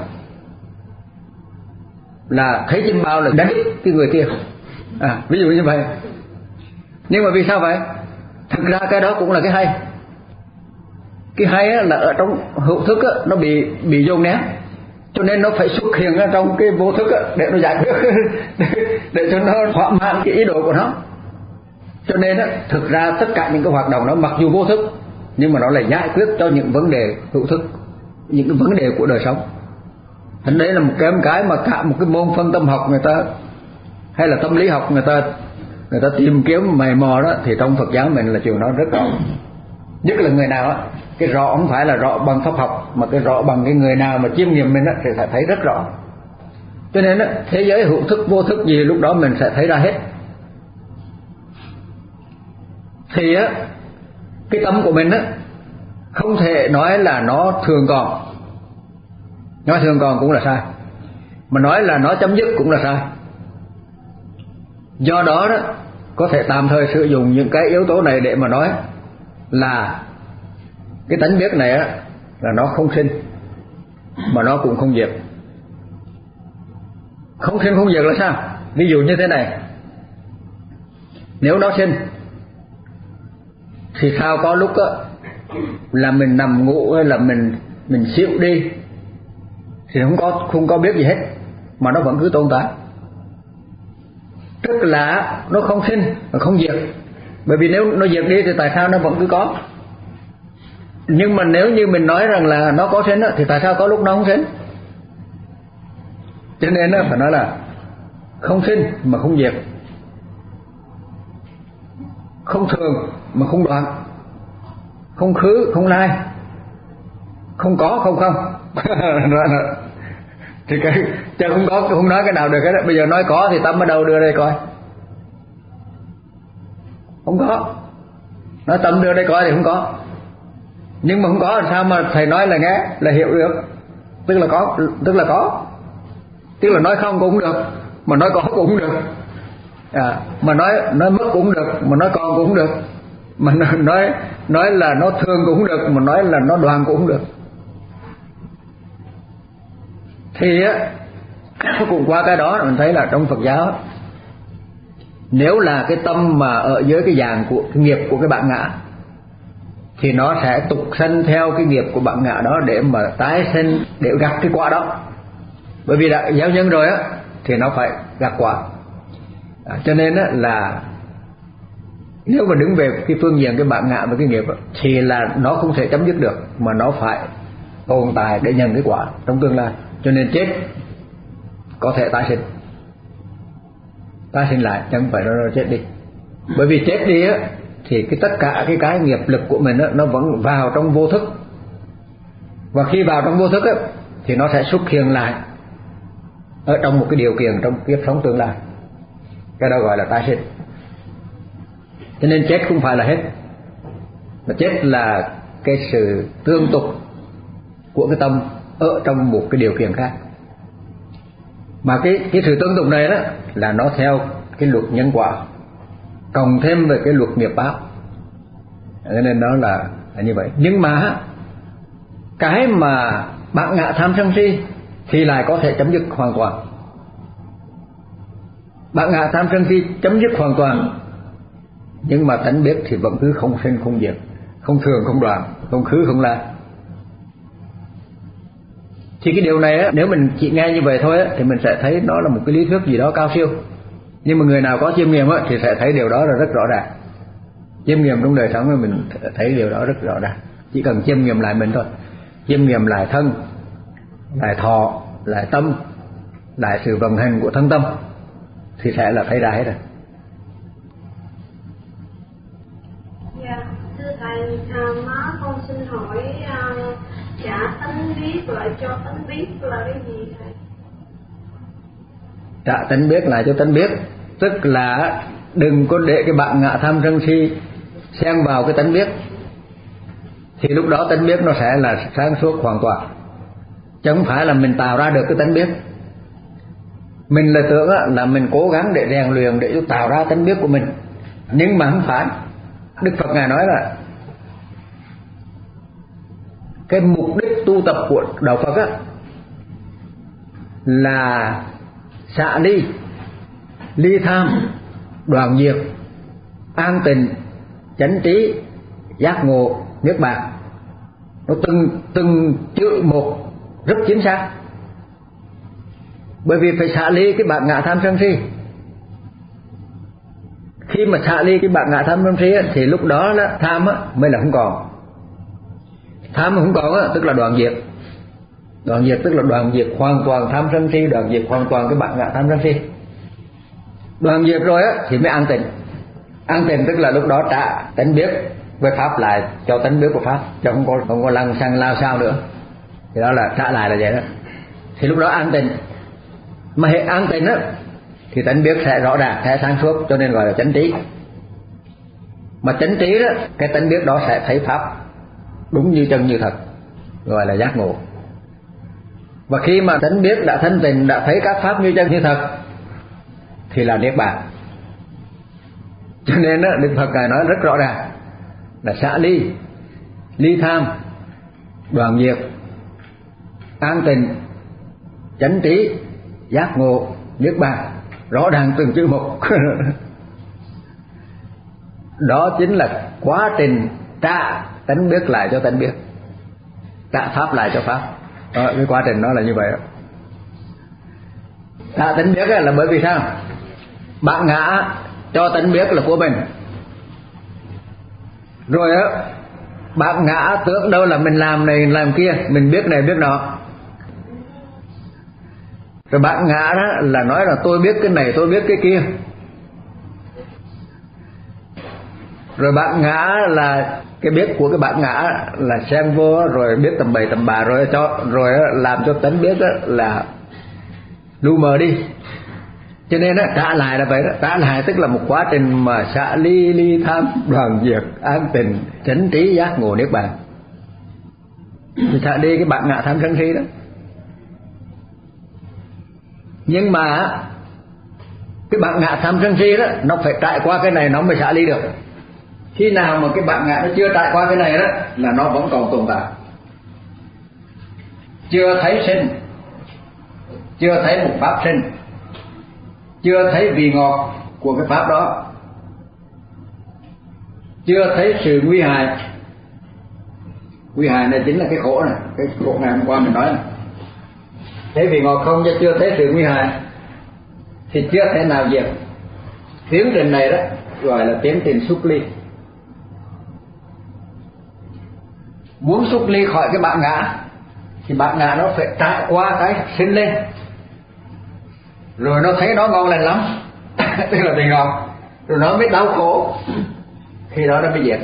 là thấy chim bao là đánh cái người kia, à, ví dụ như vậy. Nhưng mà vì sao vậy? Thực ra cái đó cũng là cái hay. Cái hay á, là ở trong hữu thức á, nó bị bị dồn nén, cho nên nó phải xuất hiện ở trong cái vô thức á, để nó giải quyết để, để cho nó thỏa mãn cái ý đồ của nó. Cho nên á, thực ra tất cả những cái hoạt động đó mặc dù vô thức, nhưng mà nó lại giải quyết cho những vấn đề hữu thức, những cái vấn đề của đời sống. Thành đấy là một cái cái mà cả một cái môn phân tâm học người ta, hay là tâm lý học người ta người ta tìm kiếm mày mò đó, thì trong Phật giáo mình là chuyện đó rất rõ. Nhất là người nào á, cái rõ không phải là rõ bằng pháp học, mà cái rõ bằng cái người nào mà chiêm nghiệm mình á, thì sẽ thấy rất rõ. Cho nên á, thế giới hữu thức vô thức gì lúc đó mình sẽ thấy ra hết. Thì á, cái tâm của mình á, không thể nói là nó thường còn. Nói thường còn cũng là sai, mà nói là nó chấm dứt cũng là sai. Do đó đó, có thể tạm thời sử dụng những cái yếu tố này để mà nói là cái tánh biết này á, là nó không sinh mà nó cũng không diệt. Không sinh không diệt là sao? Ví dụ như thế này, nếu nó sinh thì sao có lúc á, là mình nằm ngủ hay là mình mình xỉu đi thì không có không có biết gì hết mà nó vẫn cứ tồn tại. Tức là nó không sinh và không diệt. Bởi vì nếu nó diệt đi thì tại sao nó vẫn cứ có? Nhưng mà nếu như mình nói rằng là nó có sinh thì tại sao có lúc nó không sinh? Cho nên nó phải nói là không sinh mà không diệt, không thường mà không đoạn, không khứ không lai, không có không không. Thì cái chứ không có không nói cái nào được hết. Bây giờ nói có thì tâm ở đâu đưa đây coi? Không có. Nói tâm đưa đây coi thì không có. Nhưng mà không có làm sao mà thầy nói là nghe là hiểu được? Tức là có, tức là có. Tức là nói không cũng được, mà nói có cũng được. À, mà nói nói mất cũng được, mà nói còn cũng được. Mà nói nói là nó thương cũng được, mà nói là nó đoàn cũng được. Thì á cũng qua cái đó mình thấy là trong Phật giáo, nếu là cái tâm mà ở dưới cái dạng của cái nghiệp của cái bản ngã thì nó sẽ tục sanh theo cái nghiệp của bản ngã đó để mà tái sinh, để gặt cái quả đó. Bởi vì đã gieo nhân rồi á thì nó phải gặt quả. À, cho nên á là nếu mà đứng về cái phương diện cái bản ngã và cái nghiệp á, thì là nó không thể chấm dứt được, mà nó phải tồn tại để nhận cái quả trong tương lai. Cho nên chết có thể tái sinh, tái sinh lại chứ không phải nó chết đi. Bởi vì chết đi á thì cái tất cả cái cái nghiệp lực của mình á, nó vẫn vào trong vô thức, và khi vào trong vô thức á thì nó sẽ xuất hiện lại ở trong một cái điều kiện trong kiếp sống tương lai. Cái đó gọi là tái sinh. Cho nên chết không phải là hết, mà chết là cái sự tương tục của cái tâm ở trong một cái điều kiện khác. Mà cái cái sự tương tục này đó là nó theo cái luật nhân quả cộng thêm về cái luật nghiệp báo, cho nên nó là, là như vậy. Nhưng mà cái mà bản ngã tham sân si thì lại có thể chấm dứt hoàn toàn. Bản ngã tham sân si chấm dứt hoàn toàn, nhưng mà tánh biết thì vẫn cứ không sinh không diệt, không thường không đoạn, không khứ không lai. Thì cái điều này á, nếu mình chỉ nghe như vậy thôi á, thì mình sẽ thấy nó là một cái lý thuyết gì đó cao siêu. Nhưng mà người nào có chiêm nghiệm á, thì sẽ thấy điều đó là rất rõ ràng. Chiêm nghiệm trong đời sống thì mình thấy điều đó rất rõ ràng. Chỉ cần chiêm nghiệm lại mình thôi, chiêm nghiệm lại thân, lại thọ, lại tâm, lại sự vận hành của thân tâm, thì sẽ là thấy ra hết rồi. Dạ, thưa thầy, à, má con xin hỏi à, trả tánh biết lại cho tánh biết là cái gì thầy? Trả tánh biết lại cho tánh biết tức là đừng có để cái bản ngã tham sân si xen vào cái tánh biết, thì lúc đó tánh biết nó sẽ là sáng suốt hoàn toàn, chứ không phải là mình tạo ra được cái tánh biết. Mình là tưởng là mình cố gắng để rèn luyện để tạo ra tánh biết của mình, nhưng mà không phải. Đức Phật Ngài nói là cái mục đích tu tập của đạo Phật á là xả ly, ly tham, đoạn diệt, an tịnh, chánh trí, giác ngộ, niết bàn. Nó từng từng chữ một rất chính xác. Bởi vì phải xả ly cái bản ngã tham sân si. Khi mà xả ly cái bản ngã tham sân si thì lúc đó là tham á mới là không còn. Tham mà không còn á tức là đoạn diệt. Đoạn diệt tức là đoạn diệt hoàn toàn tham sân si, đoạn diệt hoàn toàn cái bản ngã tham sân si. Đoạn diệt rồi á thì mới an tịnh. An tịnh tức là lúc đó trả tánh biết với pháp lại cho tánh biết của pháp, chứ không có không có lăng xăng lao sao nữa. Thì đó là trả lại là vậy đó. Thì lúc đó an tịnh. Mà hệ an tịnh á thì tánh biết sẽ rõ ràng, sẽ sáng suốt, cho nên gọi là chánh trí. Mà chánh trí đó, cái tánh biết đó sẽ thấy pháp đúng như chân như thật, gọi là giác ngộ. Và khi mà tánh biết đã thanh tịnh, đã thấy các pháp như chân như thật thì là niết bàn. Cho nên đó, Đức Phật Ngài nói rất rõ ràng là xả ly, ly tham, đoạn diệt, an tịnh, chánh trí, giác ngộ, niết bàn, rõ ràng từng chữ một. Đó chính là quá trình trả tánh biết lại cho tánh biết, trả pháp lại cho pháp. Đó, cái quá trình nó là như vậy đó. Trả tánh biết là bởi vì sao? Bản ngã cho tánh biết là của mình, rồi á bản ngã tưởng đâu là mình làm này làm kia, mình biết này biết nọ, rồi bản ngã đó là nói là tôi biết cái này tôi biết cái kia, rồi bản ngã là cái biết của cái bản ngã là xen vô rồi biết tầm bậy tầm bạ, rồi cho rồi làm cho tánh biết là lu mờ đi. Cho nên đó, trả lại là vậy đó. Trả lại tức là một quá trình mà xả ly ly tham đoàn diệt an tình chánh trí giác ngộ niết bàn, thì xả đi cái bản ngã tham sân si đó. Nhưng mà cái bản ngã tham sân si đó nó phải trải qua cái này nó mới xả ly được. Khi nào mà cái bản ngã nó chưa trải qua cái này đó là nó vẫn còn tồn tại, chưa thấy sinh, chưa thấy một pháp sinh, chưa thấy vị ngọt của cái pháp đó, chưa thấy sự nguy hại. Nguy hại này chính là cái khổ này, cái khổ ngày hôm qua mình nói này. Thấy vị ngọt không chứ chưa thấy sự nguy hại thì chưa thể nào diệt. Tiến trình này đó gọi là tiến trình xuất ly. Muốn xuất ly khỏi cái bản ngã thì bản ngã nó phải trải qua cái sinh lên, rồi nó thấy nó ngon lành lắm tức là vị ngọt, rồi nó mới đau khổ, khi đó nó mới diệt.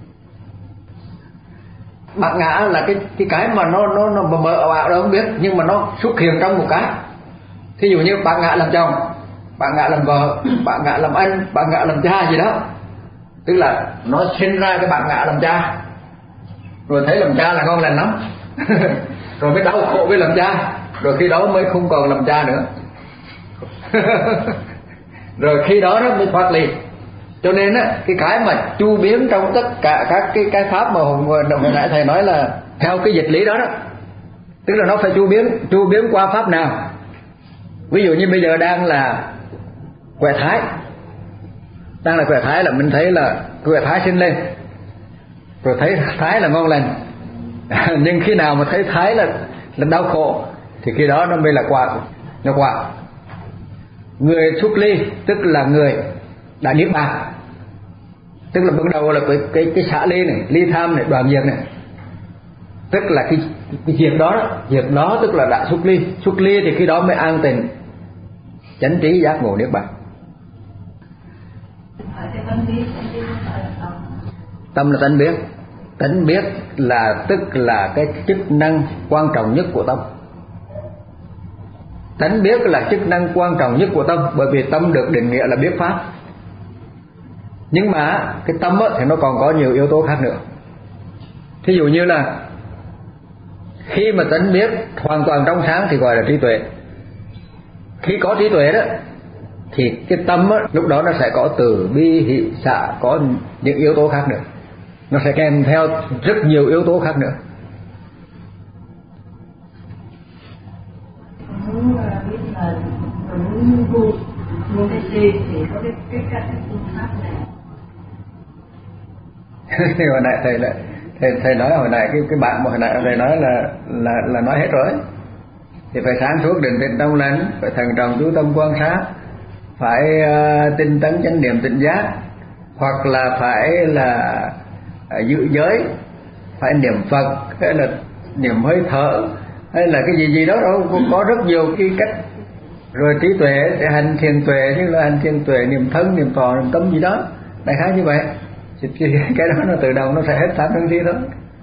Bản ngã là cái cái cái mà nó nó nó mờ mờ ảo đâu không biết, nhưng mà nó xuất hiện trong một cái. Thí dụ như bản ngã làm chồng, bản ngã làm vợ, bản ngã làm anh, bản ngã làm cha gì đó, tức là nó sinh ra cái bản ngã làm cha, rồi thấy làm cha là ngon lành lắm rồi mới đau khổ với làm cha, rồi khi đó mới không còn làm cha nữa rồi khi đó nó mới thoát ly. Cho nên á cái cái mà chu biến trong tất cả các cái cái pháp mà hồi nãy thầy nói là theo cái dịch lý đó đó, tức là nó phải chu biến, chu biến qua pháp nào. Ví dụ như bây giờ đang là quẻ thái, đang là quẻ thái là mình thấy là quẻ thái sinh lên, rồi thấy thái là ngon lành nhưng khi nào mà thấy thái là là đau khổ thì khi đó nó mới là quả, nó quả. Người xuất ly tức là người đã niết bàn, tức là ban đầu là cái cái cái xả ly này, ly tham này, đoàn diệt này, tức là cái cái diệt đó, đó diệt đó tức là đã xuất ly. Xuất ly thì khi đó mới an tịnh chánh trí giác ngộ niết bàn. Tâm là tánh biết. Tánh biết là tức là cái chức năng quan trọng nhất của tâm. Tánh biết là chức năng quan trọng nhất của tâm, bởi vì tâm được định nghĩa là biết pháp. Nhưng mà cái tâm á, thì nó còn có nhiều yếu tố khác nữa. Thí dụ như là khi mà tánh biết hoàn toàn trong sáng thì gọi là trí tuệ. Khi có trí tuệ đó thì cái tâm á, lúc đó nó sẽ có từ bi hỷ xả, có những yếu tố khác nữa, nó sẽ kèm theo rất nhiều yếu tố khác nữa. Muốn biết là muốn vô vô cái gì thì có cái cái cách phương pháp này. hồi nãy thầy lại thầy thầy nói hồi nãy cái cái bạn mà hồi nãy thầy nói là là là nói hết rồi. Thì phải sáng suốt định tĩnh trong lành, phải thần trọng chú tâm quan sát, phải uh, tinh tấn chánh niệm tỉnh giác, hoặc là phải là uh, giữ giới, phải niệm Phật, hay là niệm hơi thở, hay là cái gì gì đó đâu, cũng có rất nhiều cái cách. Rồi trí tuệ sẽ hành thiền tuệ, như là hành thiền tuệ, niệm thân, niệm thọ, niệm tâm gì đó, đại khái như vậy. Cái đó nó tự động nó sẽ hết tám sân si thôi.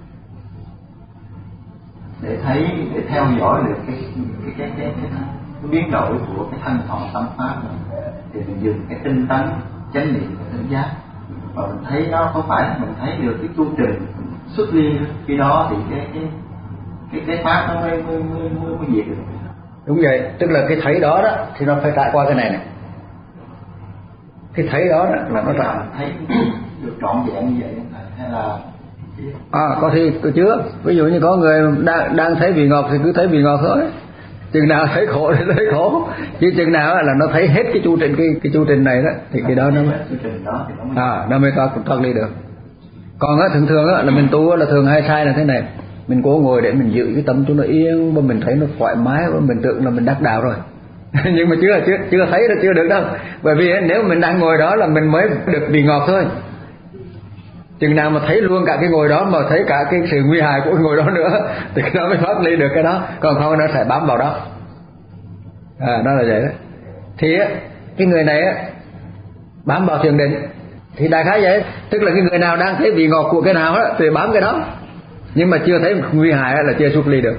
Để thấy, để theo dõi được cái cái cái cái, cái, cái biến đổi của cái thân thọ tâm pháp này, thì mình dùng cái tinh tấn chánh niệm và tỉnh giác, và mình thấy nó có phải mình thấy được cái chu trình xuất ly, khi đó thì cái cái cái cái pháp nó mới mới mới mới, mới diệt được. Đúng vậy, tức là cái thấy đó đó thì nó phải trải qua cái này này. Cái thấy đó, đó là nó trải thấy được trọn vẹn như vậy hay là à có khi có chứa. Ví dụ như có người đang đang thấy vị ngọt thì cứ thấy vị ngọt thôi, chừng nào thấy khổ thì thấy khổ, chứ chừng nào là nó thấy hết cái chu trình cái cái chu trình này đó thì cái đó nó mới à nó mới thoát thoát ly được. Còn á thường thường á là mình tu là thường hay sai là thế này, mình cố ngồi để mình giữ cái tâm cho nó yên và mình thấy nó thoải mái và mình tưởng là mình đắc đạo rồi. Nhưng mà chưa chưa chưa thấy là chưa được đâu, bởi vì nếu mình đang ngồi đó là mình mới được vị ngọt thôi. Chừng nào mà thấy luôn cả cái ngồi đó mà thấy cả cái sự nguy hại của cái ngồi đó nữa thì nó mới thoát ly được cái đó, còn không nó sẽ bám vào đó. À, đó là vậy đó. Thì á, cái người này á, bám vào thiền định thì đại khái vậy, tức là cái người nào đang thấy vị ngọt của cái nào đó thì bám cái đó, nhưng mà chưa thấy nguy hại là chưa xuất ly được.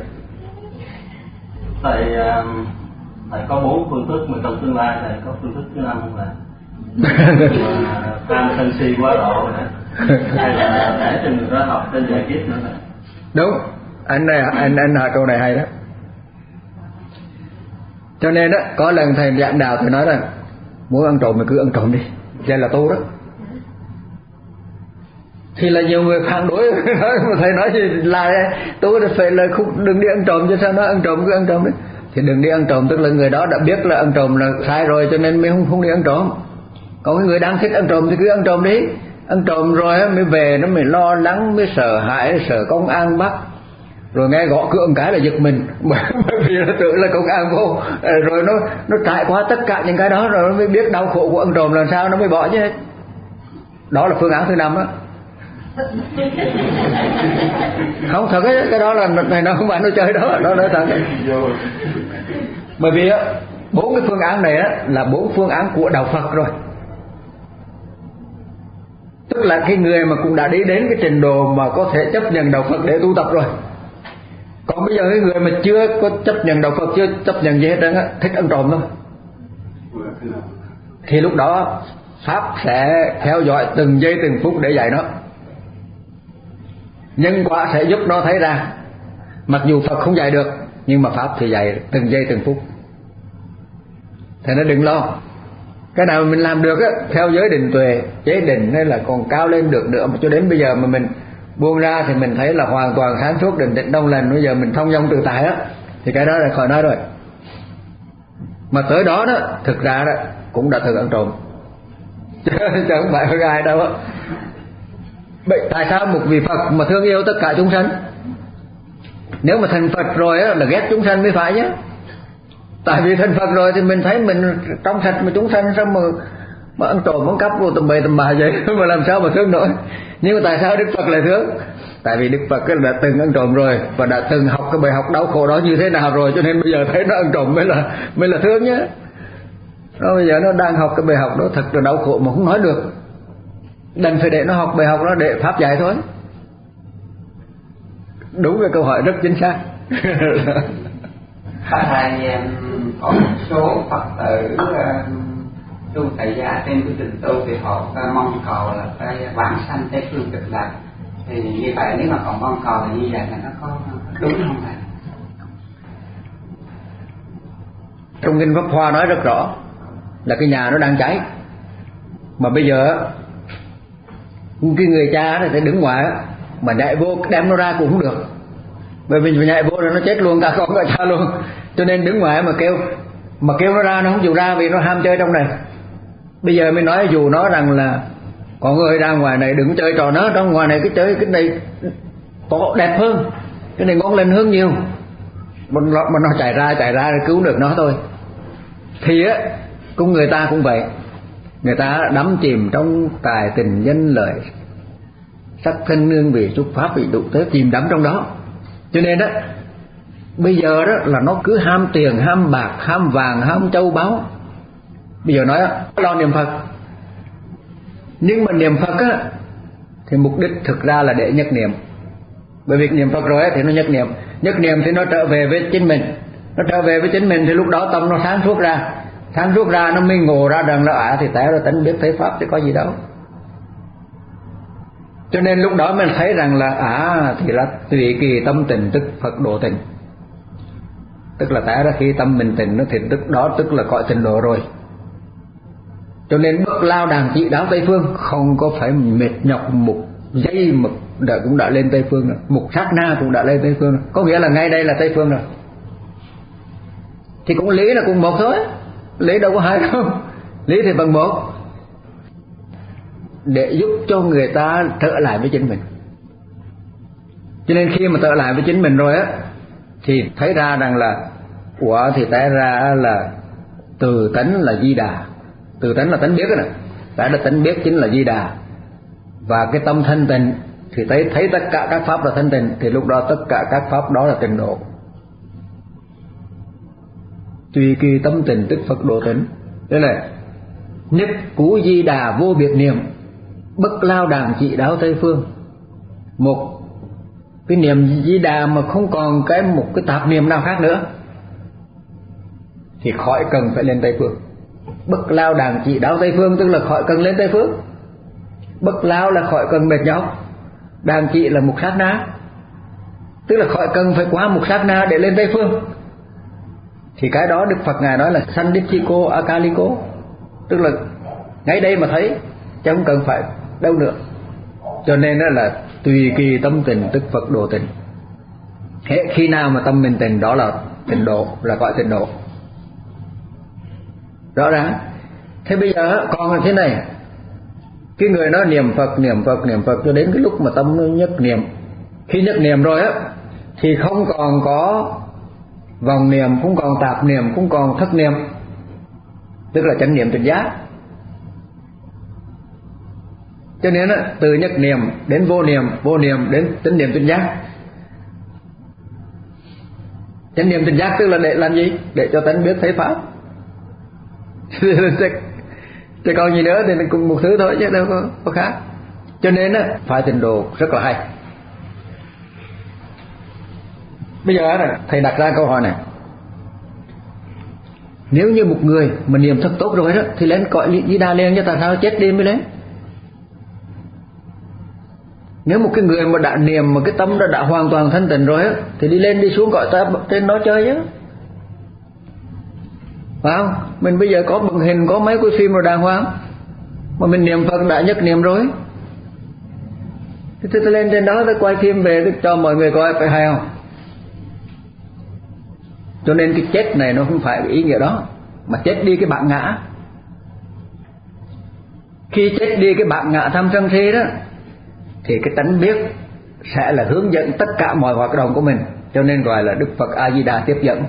Thầy thầy có bốn phương thức mà trong tương lai thầy có phương thức thứ năm là tham sân si quá độ nữa, hay là để cho người đó học trên giải kiếp nữa này. Đúng, anh này anh anh hỏi câu này hay đó. Cho nên đó có lần thầy giảng đạo thầy nói rằng muốn ăn trộm thì cứ ăn trộm đi, vậy là tu đó. Thì là nhiều người phản đối mà thầy nói gì là tu là phải là không, đừng đi ăn trộm, chứ sao nó ăn trộm cứ ăn trộm đấy. Thì đừng đi ăn trộm, tức là người đó đã biết là ăn trộm là sai rồi cho nên mới không không đi ăn trộm. Còn cái người đang thích ăn trộm thì cứ ăn trộm đi. Ăn trộm rồi mới về nó mới lo lắng, mới sợ hãi, sợ công an bắt, rồi nghe gõ cửa một cái là giật mình bởi vì nó tưởng là công an vô, rồi nó nó trải qua tất cả những cái đó rồi nó mới biết đau khổ của ăn trộm làm sao nó mới bỏ chứ. Đó là phương án thứ năm đó. Không thật ấy, cái đó là này nó không phải nó chơi đó, đó nói thật. Bởi vì á bốn cái phương án này á là bốn phương án của đạo Phật rồi, tức là cái người mà cũng đã đi đến cái trình độ mà có thể chấp nhận đạo Phật để tu tập rồi. Còn bây giờ cái người mà chưa có chấp nhận đạo Phật, chưa chấp nhận gì hết trơn á, thích ăn trộm thôi, thì lúc đó Pháp sẽ theo dõi từng giây từng phút để dạy nó. Nhân quả sẽ giúp nó thấy ra, mặc dù Phật không dạy được nhưng mà Pháp thì dạy từng giây từng phút. Thế nên đừng lo, cái nào mình làm được á, theo giới định tuệ, chế định hay là còn cao lên được nữa, mà cho đến bây giờ mà mình buông ra thì mình thấy là hoàn toàn sáng suốt, định tĩnh đông lành, bây giờ mình thông dong tự tại á, thì cái đó là khỏi nói rồi. Mà tới đó đó, thực ra đó cũng đã thử ăn trộm chứ không phải có ai đâu á. Vậy tại sao một vị Phật mà thương yêu tất cả chúng sanh, nếu mà thành Phật rồi á là ghét chúng sanh mới phải chứ. Tại vì thành Phật rồi thì mình thấy mình trong sạch, mà chúng sanh sao mà mà ăn trộm ăn cắp vô tầm bậy tầm bạ vậy mà làm sao mà thương nổi. Nhưng mà tại sao Đức Phật lại thương? Tại vì Đức Phật đã từng ăn trộm rồi và đã từng học cái bài học đau khổ đó như thế nào rồi, cho nên bây giờ thấy nó ăn trộm mới là mới là thương nhá. Nó bây giờ nó đang học cái bài học đó thật là đau khổ mà không nói được, đành phải để nó học bài học đó để Pháp dạy thôi. Đúng cái câu hỏi rất chính xác. Thầy, có một số Phật tử tu tại gia trên cái trình tu thì họ mong cầu là cái vãng sanh Tây phương Cực Lạc, thì như vậy nếu mà còn mong cầu là như vậy là nó có đúng không thầy? Trong kinh Pháp Hoa nói rất rõ là cái nhà nó đang cháy, mà bây giờ cái người cha này phải đứng ngoài mà nhảy vô đem nó ra cũng không được, bởi vì nhảy vô rồi nó chết luôn cả con cả cha luôn. Cho nên đứng ngoài mà kêu mà kêu nó ra nó không chịu ra vì nó ham chơi trong này. Bây giờ mới nói dù nó rằng là có người ra ngoài này đừng chơi trò nó, trong ngoài này cái chơi cái này có đẹp hơn, cái này ngon lành hơn nhiều, mà nó, mà nó chạy ra chạy ra để cứu được nó thôi. Thì á cũng người ta cũng vậy, người ta đắm chìm trong tài tình danh lợi, sắc thân nương vị xuất pháp bị đủ thế, chìm đắm trong đó. Cho nên đó bây giờ đó là nó cứ ham tiền, ham bạc, ham vàng, ham châu báu. Bây giờ nói đó, lo niệm Phật, nhưng mà niệm Phật á thì mục đích thực ra là để nhất niệm. Bởi vì niệm Phật rồi á thì nó nhất niệm, nhất niệm thì nó trở về với chính mình, nó trở về với chính mình thì lúc đó tâm nó sáng suốt ra, sáng suốt ra nó mới ngộ ra rằng là à thì té ra tánh biết thấy Pháp thì có gì đâu. Cho nên lúc đó mình thấy rằng là à thì là tùy kỳ tâm tình tức Phật độ tình, tức là té ra khi tâm mình tình nó thì tức đó tức là cõi tình độ rồi. Cho nên bước lao đàn chỉ đáo Tây Phương không có phải mệt nhọc một giây mà đã cũng đã lên Tây Phương rồi, một sát na cũng đã lên Tây Phương rồi. Có nghĩa là ngay đây là Tây Phương rồi. Thì cũng lý là cùng một thôi, lý đâu có hai đâu, lý thì bằng một. để giúp cho người ta trở lại với chính mình. Cho nên khi mà trở lại với chính mình rồi á, thì thấy ra rằng là ủa thì té ra là từ tánh là Di Đà. Từ tánh là tánh biết đó nè, đã là tánh biết chính là Di Đà. Và cái tâm thanh tịnh thì thấy thấy tất cả các pháp là thanh tịnh, thì lúc đó tất cả các pháp đó là tịnh độ. Tùy kỳ tâm tịnh tức Phật độ tịnh. Thế là nhất cú Di Đà vô biệt niệm, bất lao đàn trị đáo Tây phương. Một cái niệm Di Đà mà không còn cái một cái tạp niệm nào khác nữa thì khỏi cần phải lên Tây phương. Bất lao đàn trị đáo Tây phương tức là khỏi cần lên Tây phương. Bất lao là khỏi cần mệt nhọc, đàn trị là một sát na, tức là khỏi cần phải qua một sát na để lên Tây phương. Thì cái đó Đức Phật Ngài nói là Sandipiko Akaliko, tức là ngay đây mà thấy, chứ không cần phải đâu nữa. Cho nên đó là tùy kỳ tâm tình tức Phật độ tịnh. Thế khi nào mà tâm mình tịnh đó là tịnh độ, là gọi tịnh độ. Rõ ràng. Thế bây giờ còn là thế này, cái người nó niệm Phật, niệm Phật, niệm Phật cho đến cái lúc mà tâm nó nhất niệm. Khi nhất niệm rồi á thì không còn có vòng niệm, không còn tạp niệm, không còn thất niệm, tức là chánh niệm tỉnh giác. Cho nên á, từ nhất niệm đến vô niệm, vô niệm đến chánh niệm tỉnh giác. Chánh niệm tỉnh giác tức là để làm gì? Để cho tánh biết thấy pháp. Chứ còn gì nữa thì mình cùng một thứ thôi chứ đâu có, có khác. Cho nên á, phải tịnh độ rất là hay. Bây giờ này, thầy đặt ra câu hỏi này. Nếu như một người mà niệm thật tốt rồi đó thì lên cõi Di Đà liền, chứ tại sao chết đi mới lên? Nếu một cái người mà đã niệm mà cái tâm đã, đã hoàn toàn thanh tịnh rồi á thì đi lên đi xuống cõi ta trên đó chơi chứ. Phải không? Mình bây giờ có bằng hình, có mấy cái phim rồi đàng hoàng, mà mình niệm Phật đã nhất niệm rồi thì tôi lên trên đó tôi quay phim về tôi cho mọi người coi, phải hay không? Cho nên cái chết này nó không phải ý nghĩa đó, mà chết đi cái bản ngã. Khi chết đi cái bản ngã tham sân si đó thì cái tánh biết sẽ là hướng dẫn tất cả mọi hoạt động của mình. Cho nên gọi là Đức Phật A Di Đà tiếp dẫn.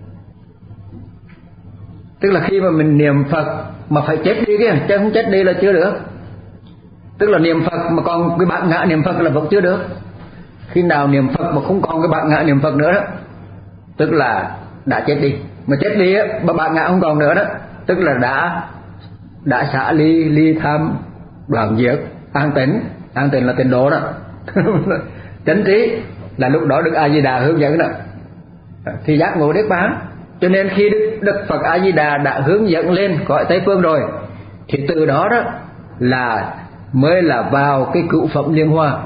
Tức là khi mà mình niệm Phật mà phải chết đi kia, chứ không chết đi là chưa được. Tức là niệm Phật mà còn cái bản ngã niệm Phật là vẫn chưa được. Khi nào niệm Phật mà không còn cái bản ngã niệm Phật nữa đó, tức là đã chết đi. Mà chết đi á, mà bản ngã không còn nữa đó, tức là đã đã xả ly, ly tham, đoạn diệt, an tịnh. An tịnh là tịnh độ đó. Chánh trí là lúc đó Đức A Di Đà hướng dẫn đó, thì giác ngộ niết bàn. Cho nên khi Đức, Đức Phật A Di Đà đã hướng dẫn lên cõi Tây phương rồi thì từ đó đó là mới là vào cái cựu phẩm liên hoa.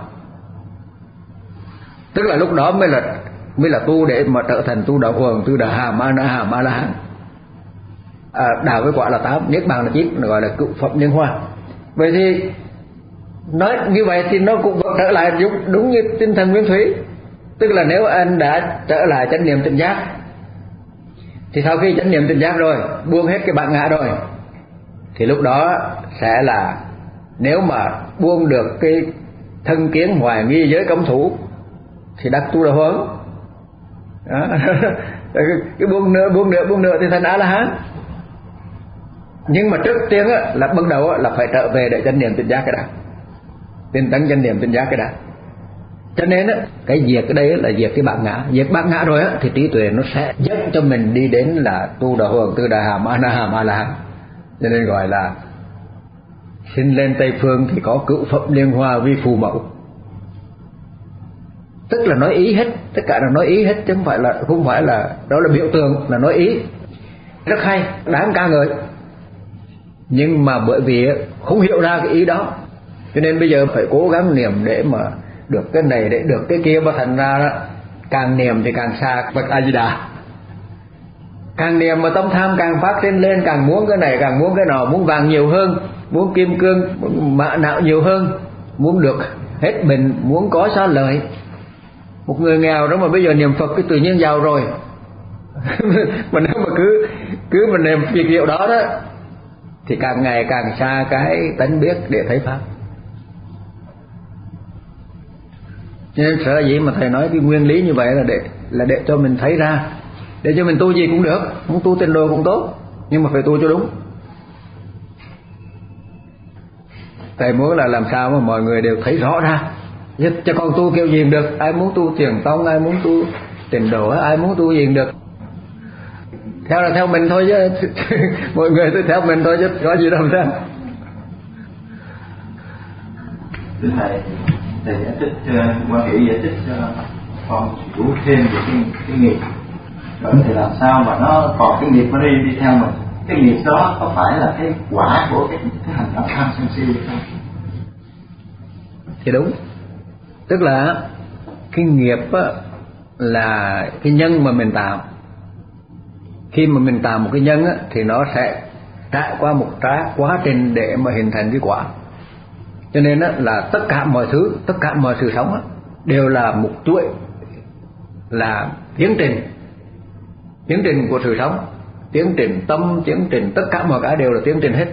Tức là lúc đó mới là mới là tu để mà trở thành tu đạo hoàng, tu đạo hàm, a na hàm, a la hán. À, đạo với quả là tám, niết bàn là chín, gọi là cựu phẩm liên hoa. Vậy thì nói như vậy thì nó cũng vẫn trở lại đúng, đúng như tinh thần nguyên thủy. Tức là nếu anh đã trở lại chánh niệm tỉnh giác thì sau khi chánh niệm tỉnh giác rồi, buông hết cái bản ngã rồi, thì lúc đó sẽ là nếu mà buông được cái thân kiến hoài nghi giới cấm thủ thì đắc tu đà huấn. Cái buông nữa, buông nữa, buông nữa thì thành A La Hán. Nhưng mà trước tiên á, là bắt đầu á, là phải trở về để chánh niệm tỉnh giác cái đã, tinh tấn chánh niệm tỉnh giác cái đã. Cho nên á, cái diệt cái đây là diệt cái bản ngã. Diệt bản ngã rồi á thì trí tuệ nó sẽ dẫn cho mình đi đến là tu đà huấn, tư đà hàm, a na hàm, a la hán. Cho nên gọi là xin lên Tây phương thì có cựu phẩm liên hoa vi phù mẫu. Tức là nói ý hết, tất cả là nói ý hết, chứ không phải là không phải là đó là biểu tượng, là nói ý. Rất hay, đáng ca ngợi. Nhưng mà bởi vì không hiểu ra cái ý đó, cho nên bây giờ phải cố gắng niệm để mà được cái này, để được cái kia, mà thành ra đó càng niệm thì càng xa Phật A Di Đà. Càng niệm mà tâm tham càng phát lên lên, càng muốn cái này, càng muốn cái nọ, muốn vàng nhiều hơn, muốn kim cương, muốn mã não nhiều hơn, muốn được hết mình, muốn có xá lợi. Một người nghèo đó mà bây giờ niệm Phật cái tự nhiên giàu rồi. Mà nếu mà cứ cứ mà niệm việc hiệu đó đó thì càng ngày càng xa cái tánh biết để thấy pháp. Nên sở dĩ mà thầy nói cái nguyên lý như vậy là để là để cho mình thấy ra, để cho mình tu gì cũng được, muốn tu tịnh độ cũng tốt, nhưng mà phải tu cho đúng. Thầy muốn là làm sao mà mọi người đều thấy rõ ra, cho con tu kiểu gì được, ai muốn tu thiền tông, ai muốn tu tịnh độ, ai muốn tu gì được, theo là theo mình thôi chứ mọi người cứ theo mình thôi chứ có gì đâu ra. Thưa thầy, thầy giải thích quan hệ giải thích cho con hiểu thêm về cái cái nghiệp, rồi thì làm sao mà nó còn cái nghiệp nó đi đi theo mình, cái nghiệp đó có phải là cái quả của cái cái hành động tham sân si không? Thì đúng, tức là cái nghiệp á, là cái nhân mà mình tạo. Khi mà mình tạo một cái nhân á, thì nó sẽ trải qua một trái quá trình để mà hình thành cái quả. Cho nên á, là tất cả mọi thứ, tất cả mọi sự sống á, đều là một chuỗi, là tiến trình, tiến trình của sự sống, tiến trình tâm, tiến trình tất cả mọi cái đều là tiến trình hết.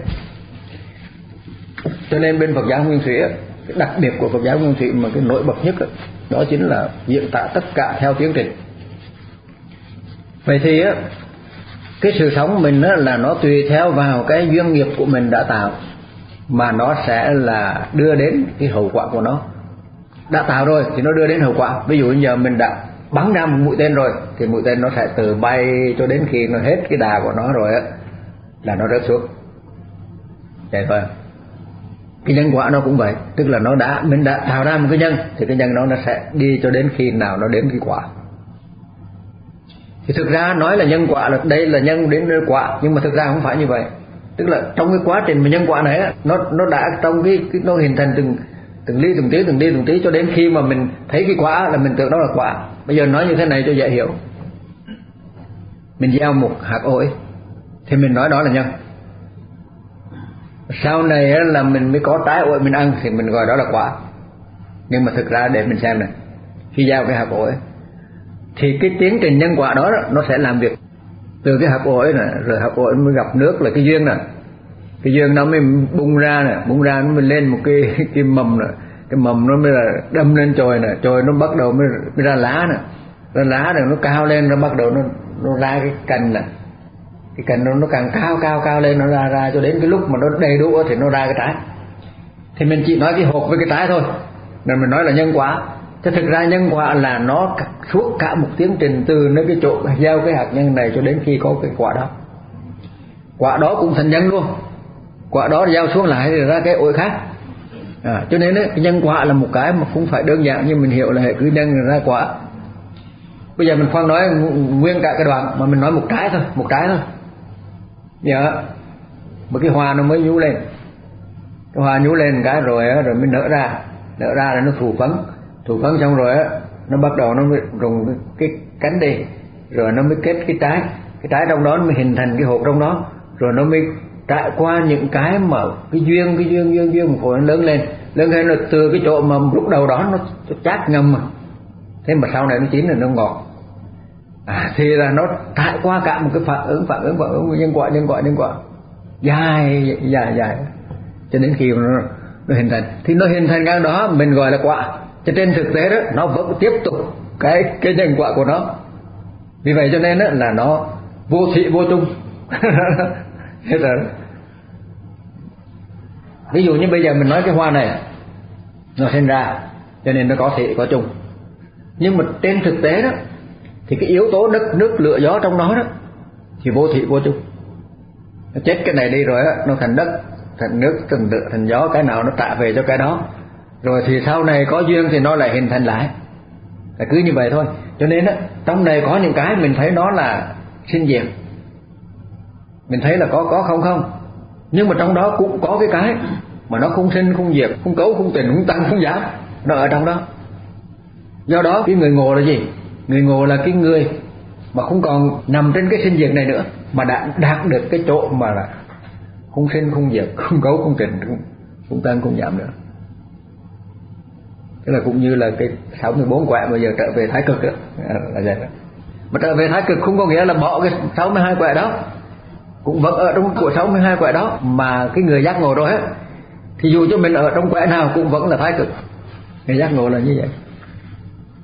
Cho nên bên Phật giáo Nguyên Thủy á, cái đặc biệt của Phật giáo Nguyên Thủy mà cái nổi bật nhất đó, đó chính là diễn tả tất cả theo tiến trình. Vậy thì á, cái sự sống mình á, là nó tùy theo vào cái duyên nghiệp của mình đã tạo mà nó sẽ là đưa đến cái hậu quả của nó. Đã tạo rồi thì nó đưa đến hậu quả. Ví dụ như giờ mình đã bắn ra một mũi tên rồi thì mũi tên nó sẽ từ bay cho đến khi nó hết cái đà của nó rồi á, là nó rớt xuống. Vậy thôi. Cái nhân quả nó cũng vậy, tức là nó đã mình đã tạo ra một cái nhân thì cái nhân đó nó sẽ đi cho đến khi nào nó đến cái quả. Thì thực ra nói là nhân quả là đây là nhân đến quả, nhưng mà thực ra không phải như vậy. Tức là trong cái quá trình mà nhân quả này á, nó nó đã trong cái, cái nó hình thành từng từng ly từng tí từng ly từng tí cho đến khi mà mình thấy cái quả là mình tưởng đó là quả. Bây giờ nói như thế này cho dễ hiểu. Mình gieo một hạt ổi thì mình nói đó là nhân. Sau này á, là mình mới có trái ổi mình ăn thì mình gọi đó là quả. Nhưng mà thực ra để mình xem này, khi gieo cái hạt ổi thì cái tiến trình nhân quả đó, đó nó sẽ làm việc từ cái hạt ổi này, rồi hạt ổi mới gặp nước là cái duyên này, cái duyên nó mới bung ra này, bung ra nó mới lên một cái cái mầm này, cái mầm nó mới là đâm lên chồi này, chồi nó bắt đầu mới, mới ra lá này, ra lá này nó cao lên, nó bắt đầu nó nó ra cái cành này, cái cành nó nó càng cao cao cao lên, nó ra ra cho đến cái lúc mà nó đầy đủ thì nó ra cái trái. Thì mình chỉ nói cái hộp với cái trái thôi nên mình nói là nhân quả. Chứ thực ra nhân quả là nó suốt cả một tiến trình từ nơi cái chỗ gieo cái hạt nhân này cho đến khi có cái quả đó. Quả đó cũng thành nhân luôn, quả đó gieo xuống lại thì ra cái ổi khác. À, cho nên ấy, cái nhân quả là một cái mà cũng phải đơn giản như mình hiểu là hệ cứ nhân ra quả. Bây giờ mình khoan nói nguyên cả cái đoạn mà mình nói một trái thôi, một trái thôi. Dạ, một cái hoa nó mới nhú lên, cái hoa nhú lên cái rồi rồi mới nở ra, nở ra là nó thù phấn, thù phấn xong rồi á, nó bắt đầu nó mới rụng cái cánh đi, rồi nó mới kết cái trái, cái trái trong đó nó mới hình thành cái hộp trong đó, rồi nó mới trải qua những cái mà cái duyên, cái duyên duyên duyên của nó lớn lên, lớn lên là từ cái chỗ mà lúc đầu đó nó chát ngâm mà, thế mà sau này nó chín là nó ngọt. À, thì là nó trải qua cả một cái phản ứng phản ứng phản ứng nhân quả nhân quả nhân quả dài dài dài cho đến khi mà nó, nó hình thành, thì nó hình thành cái đó mình gọi là quả. Cho trên thực tế đó nó vẫn tiếp tục cái cái nhân quả của nó. Vì vậy cho nên đó là nó vô thị vô chung. Thế rồi. Ví dụ như bây giờ mình nói cái hoa này nó sinh ra cho nên nó có thị có chung, nhưng mà trên thực tế đó thì cái yếu tố đất nước lửa gió trong đó đó thì vô thị vô chung. Nó chết cái này đi rồi á, nó thành đất, thành nước, thành lửa, thành gió, cái nào nó trả về cho cái đó. Rồi thì sau này có duyên thì nó lại hình thành lại, là cứ như vậy thôi. Cho nên á, trong này có những cái mình thấy nó là sinh diệt, mình thấy là có có không không, nhưng mà trong đó cũng có cái cái mà nó không sinh không diệt, không cấu không tình, không tăng không giảm, nó ở trong đó. Do đó cái người ngộ là gì? Người ngộ là cái người mà không còn nằm trên cái sinh diệt này nữa, mà đã đạt được cái chỗ mà là không sinh không diệt, không cấu không tình, không, không tăng không giảm nữa. Tức là cũng như là cái sáu mươi bốn quẻ bây giờ trở về thái cực đó, là vậy đó. Mà trở về thái cực không có nghĩa là bỏ cái sáu mươi hai quẻ đó, cũng vẫn ở trong của sáu mươi hai quẻ đó, mà cái người giác ngộ rồi á, thì dù cho mình ở trong quẻ nào cũng vẫn là thái cực. Người giác ngộ là như vậy.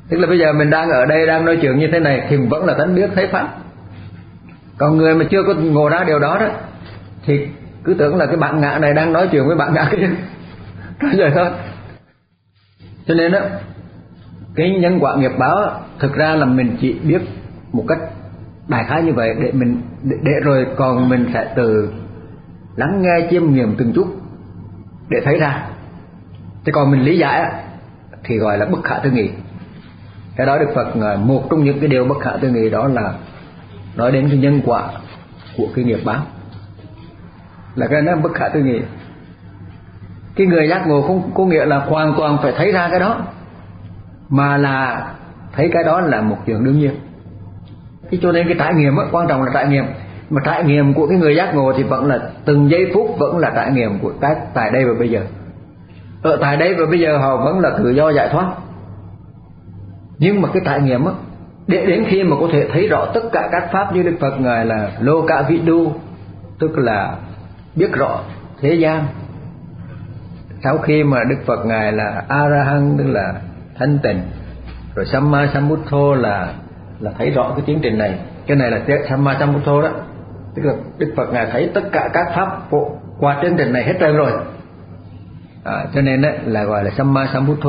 Tức là bây giờ mình đang ở đây đang nói chuyện như thế này thì vẫn là tánh biết thấy pháp. Còn người mà chưa có ngộ ra điều đó đó thì cứ tưởng là cái bạn ngã này đang nói chuyện với bạn ngã kia. Nói vậy thôi. Cho nên đó, cái nhân quả nghiệp báo thực ra là mình chỉ biết một cách đại khái như vậy để mình để, để rồi còn mình sẽ từ lắng nghe chiêm nghiệm từng chút để thấy ra. Chứ còn mình lý giải thì gọi là bất khả tư nghị. Cái đó Đức Phật, một trong những cái điều bất khả tư nghị đó là nói đến cái nhân quả của cái nghiệp báo, là cái nó bất khả tư nghị. Cái người giác ngộ không có nghĩa là hoàn toàn phải thấy ra cái đó, mà là thấy cái đó là một chuyện đương nhiên. Thế cho nên cái trải nghiệm đó, quan trọng là trải nghiệm. Mà trải nghiệm của cái người giác ngộ thì vẫn là từng giây phút vẫn là trải nghiệm của cái tại đây và bây giờ. Ở tại đây và bây giờ họ vẫn là tự do giải thoát. Nhưng mà cái trải nghiệm đó, để đến khi mà có thể thấy rõ tất cả các pháp như Đức Phật Ngài là lô cả vị đu, tức là biết rõ thế gian. Sau khi mà Đức Phật Ngài là A-ra-hăng, tức là thanh tịnh, rồi Samma Sambuddho là là thấy rõ cái tiến trình này. Cái này là Samma Sambuddho đó, tức là Đức Phật Ngài thấy tất cả các pháp qua tiến trình này hết trơn rồi. À, cho nên đó là gọi là Samma Sambuddho.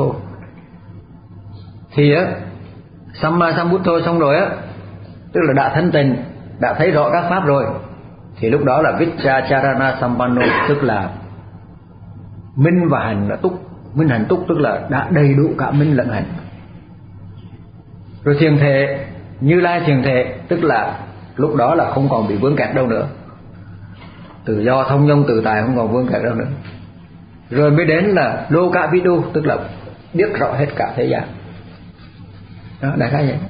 Thì á, Samma Sambuddho xong rồi á, tức là đã thanh tịnh, đã thấy rõ các pháp rồi, thì lúc đó là Vichacharana Sampanno, tức là minh và hành là túc. Minh hành túc tức là đã đầy đủ cả minh lẫn hành. Rồi thiền thể, Như Lai thiền thể, tức là lúc đó là không còn bị vướng kẹt đâu nữa, tự do thông dong tự tại, không còn vướng kẹt đâu nữa. Rồi mới đến là Lô Cả Vi Đu, tức là biết rõ hết cả thế gian. Đó, đại khái vậy.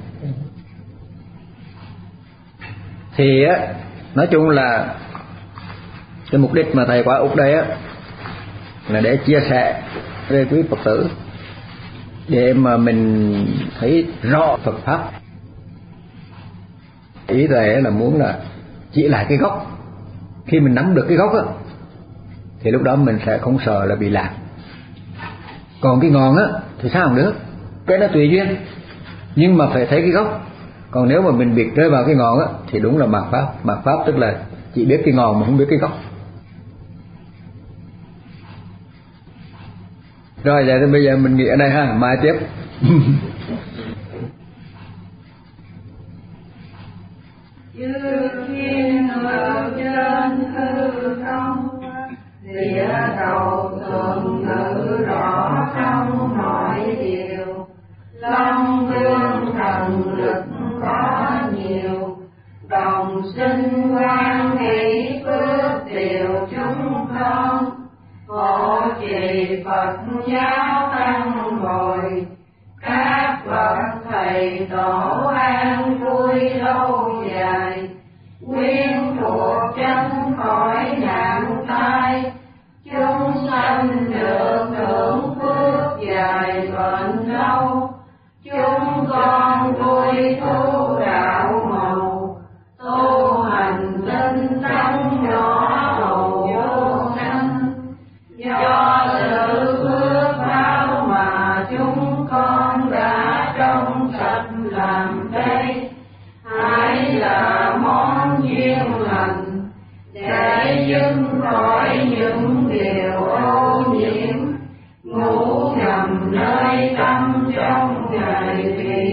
Thì á, nói chung là cái mục đích mà thầy qua Úc đây á là để chia sẻ với quý Phật tử, để mà mình thấy rõ Phật pháp. Ý thầy là muốn là chỉ lại cái gốc. Khi mình nắm được cái gốc á thì lúc đó mình sẽ không sợ là bị lạc. Còn cái ngọn á thì sao không được, cái nó tùy duyên, nhưng mà phải thấy cái gốc. Còn nếu mà mình biệt rơi vào cái ngọn á thì đúng là mạt pháp. Mạt pháp tức là chỉ biết cái ngọn mà không biết cái gốc. Rồi vậy thì bây giờ mình nghỉ ở đây ha, mai tiếp. Chư thiên ở trên hư không, lìa đầu thường ngữ rõ trong mọi điều. Long vương thần lực có nhiều, đồng sinh quan hỷ phước điều chúng con. Hộ trì Phật giáo tăng bồi, các bậc thầy tổ an vui lâu dài. Quyến thuộc tránh khỏi nạn tai, chúng sanh được hưởng phước dài bền lâu. Chúng con vui tu đạo màu, tu hành tinh tấn nhỏ hầu vô sanh. Do sự phước báo mà chúng con đã trong sạch làm đây, hãy là món duyên lành để dứt khỏi những điều ô nhiễm ngủ nằm nơi tâm trong ngày vì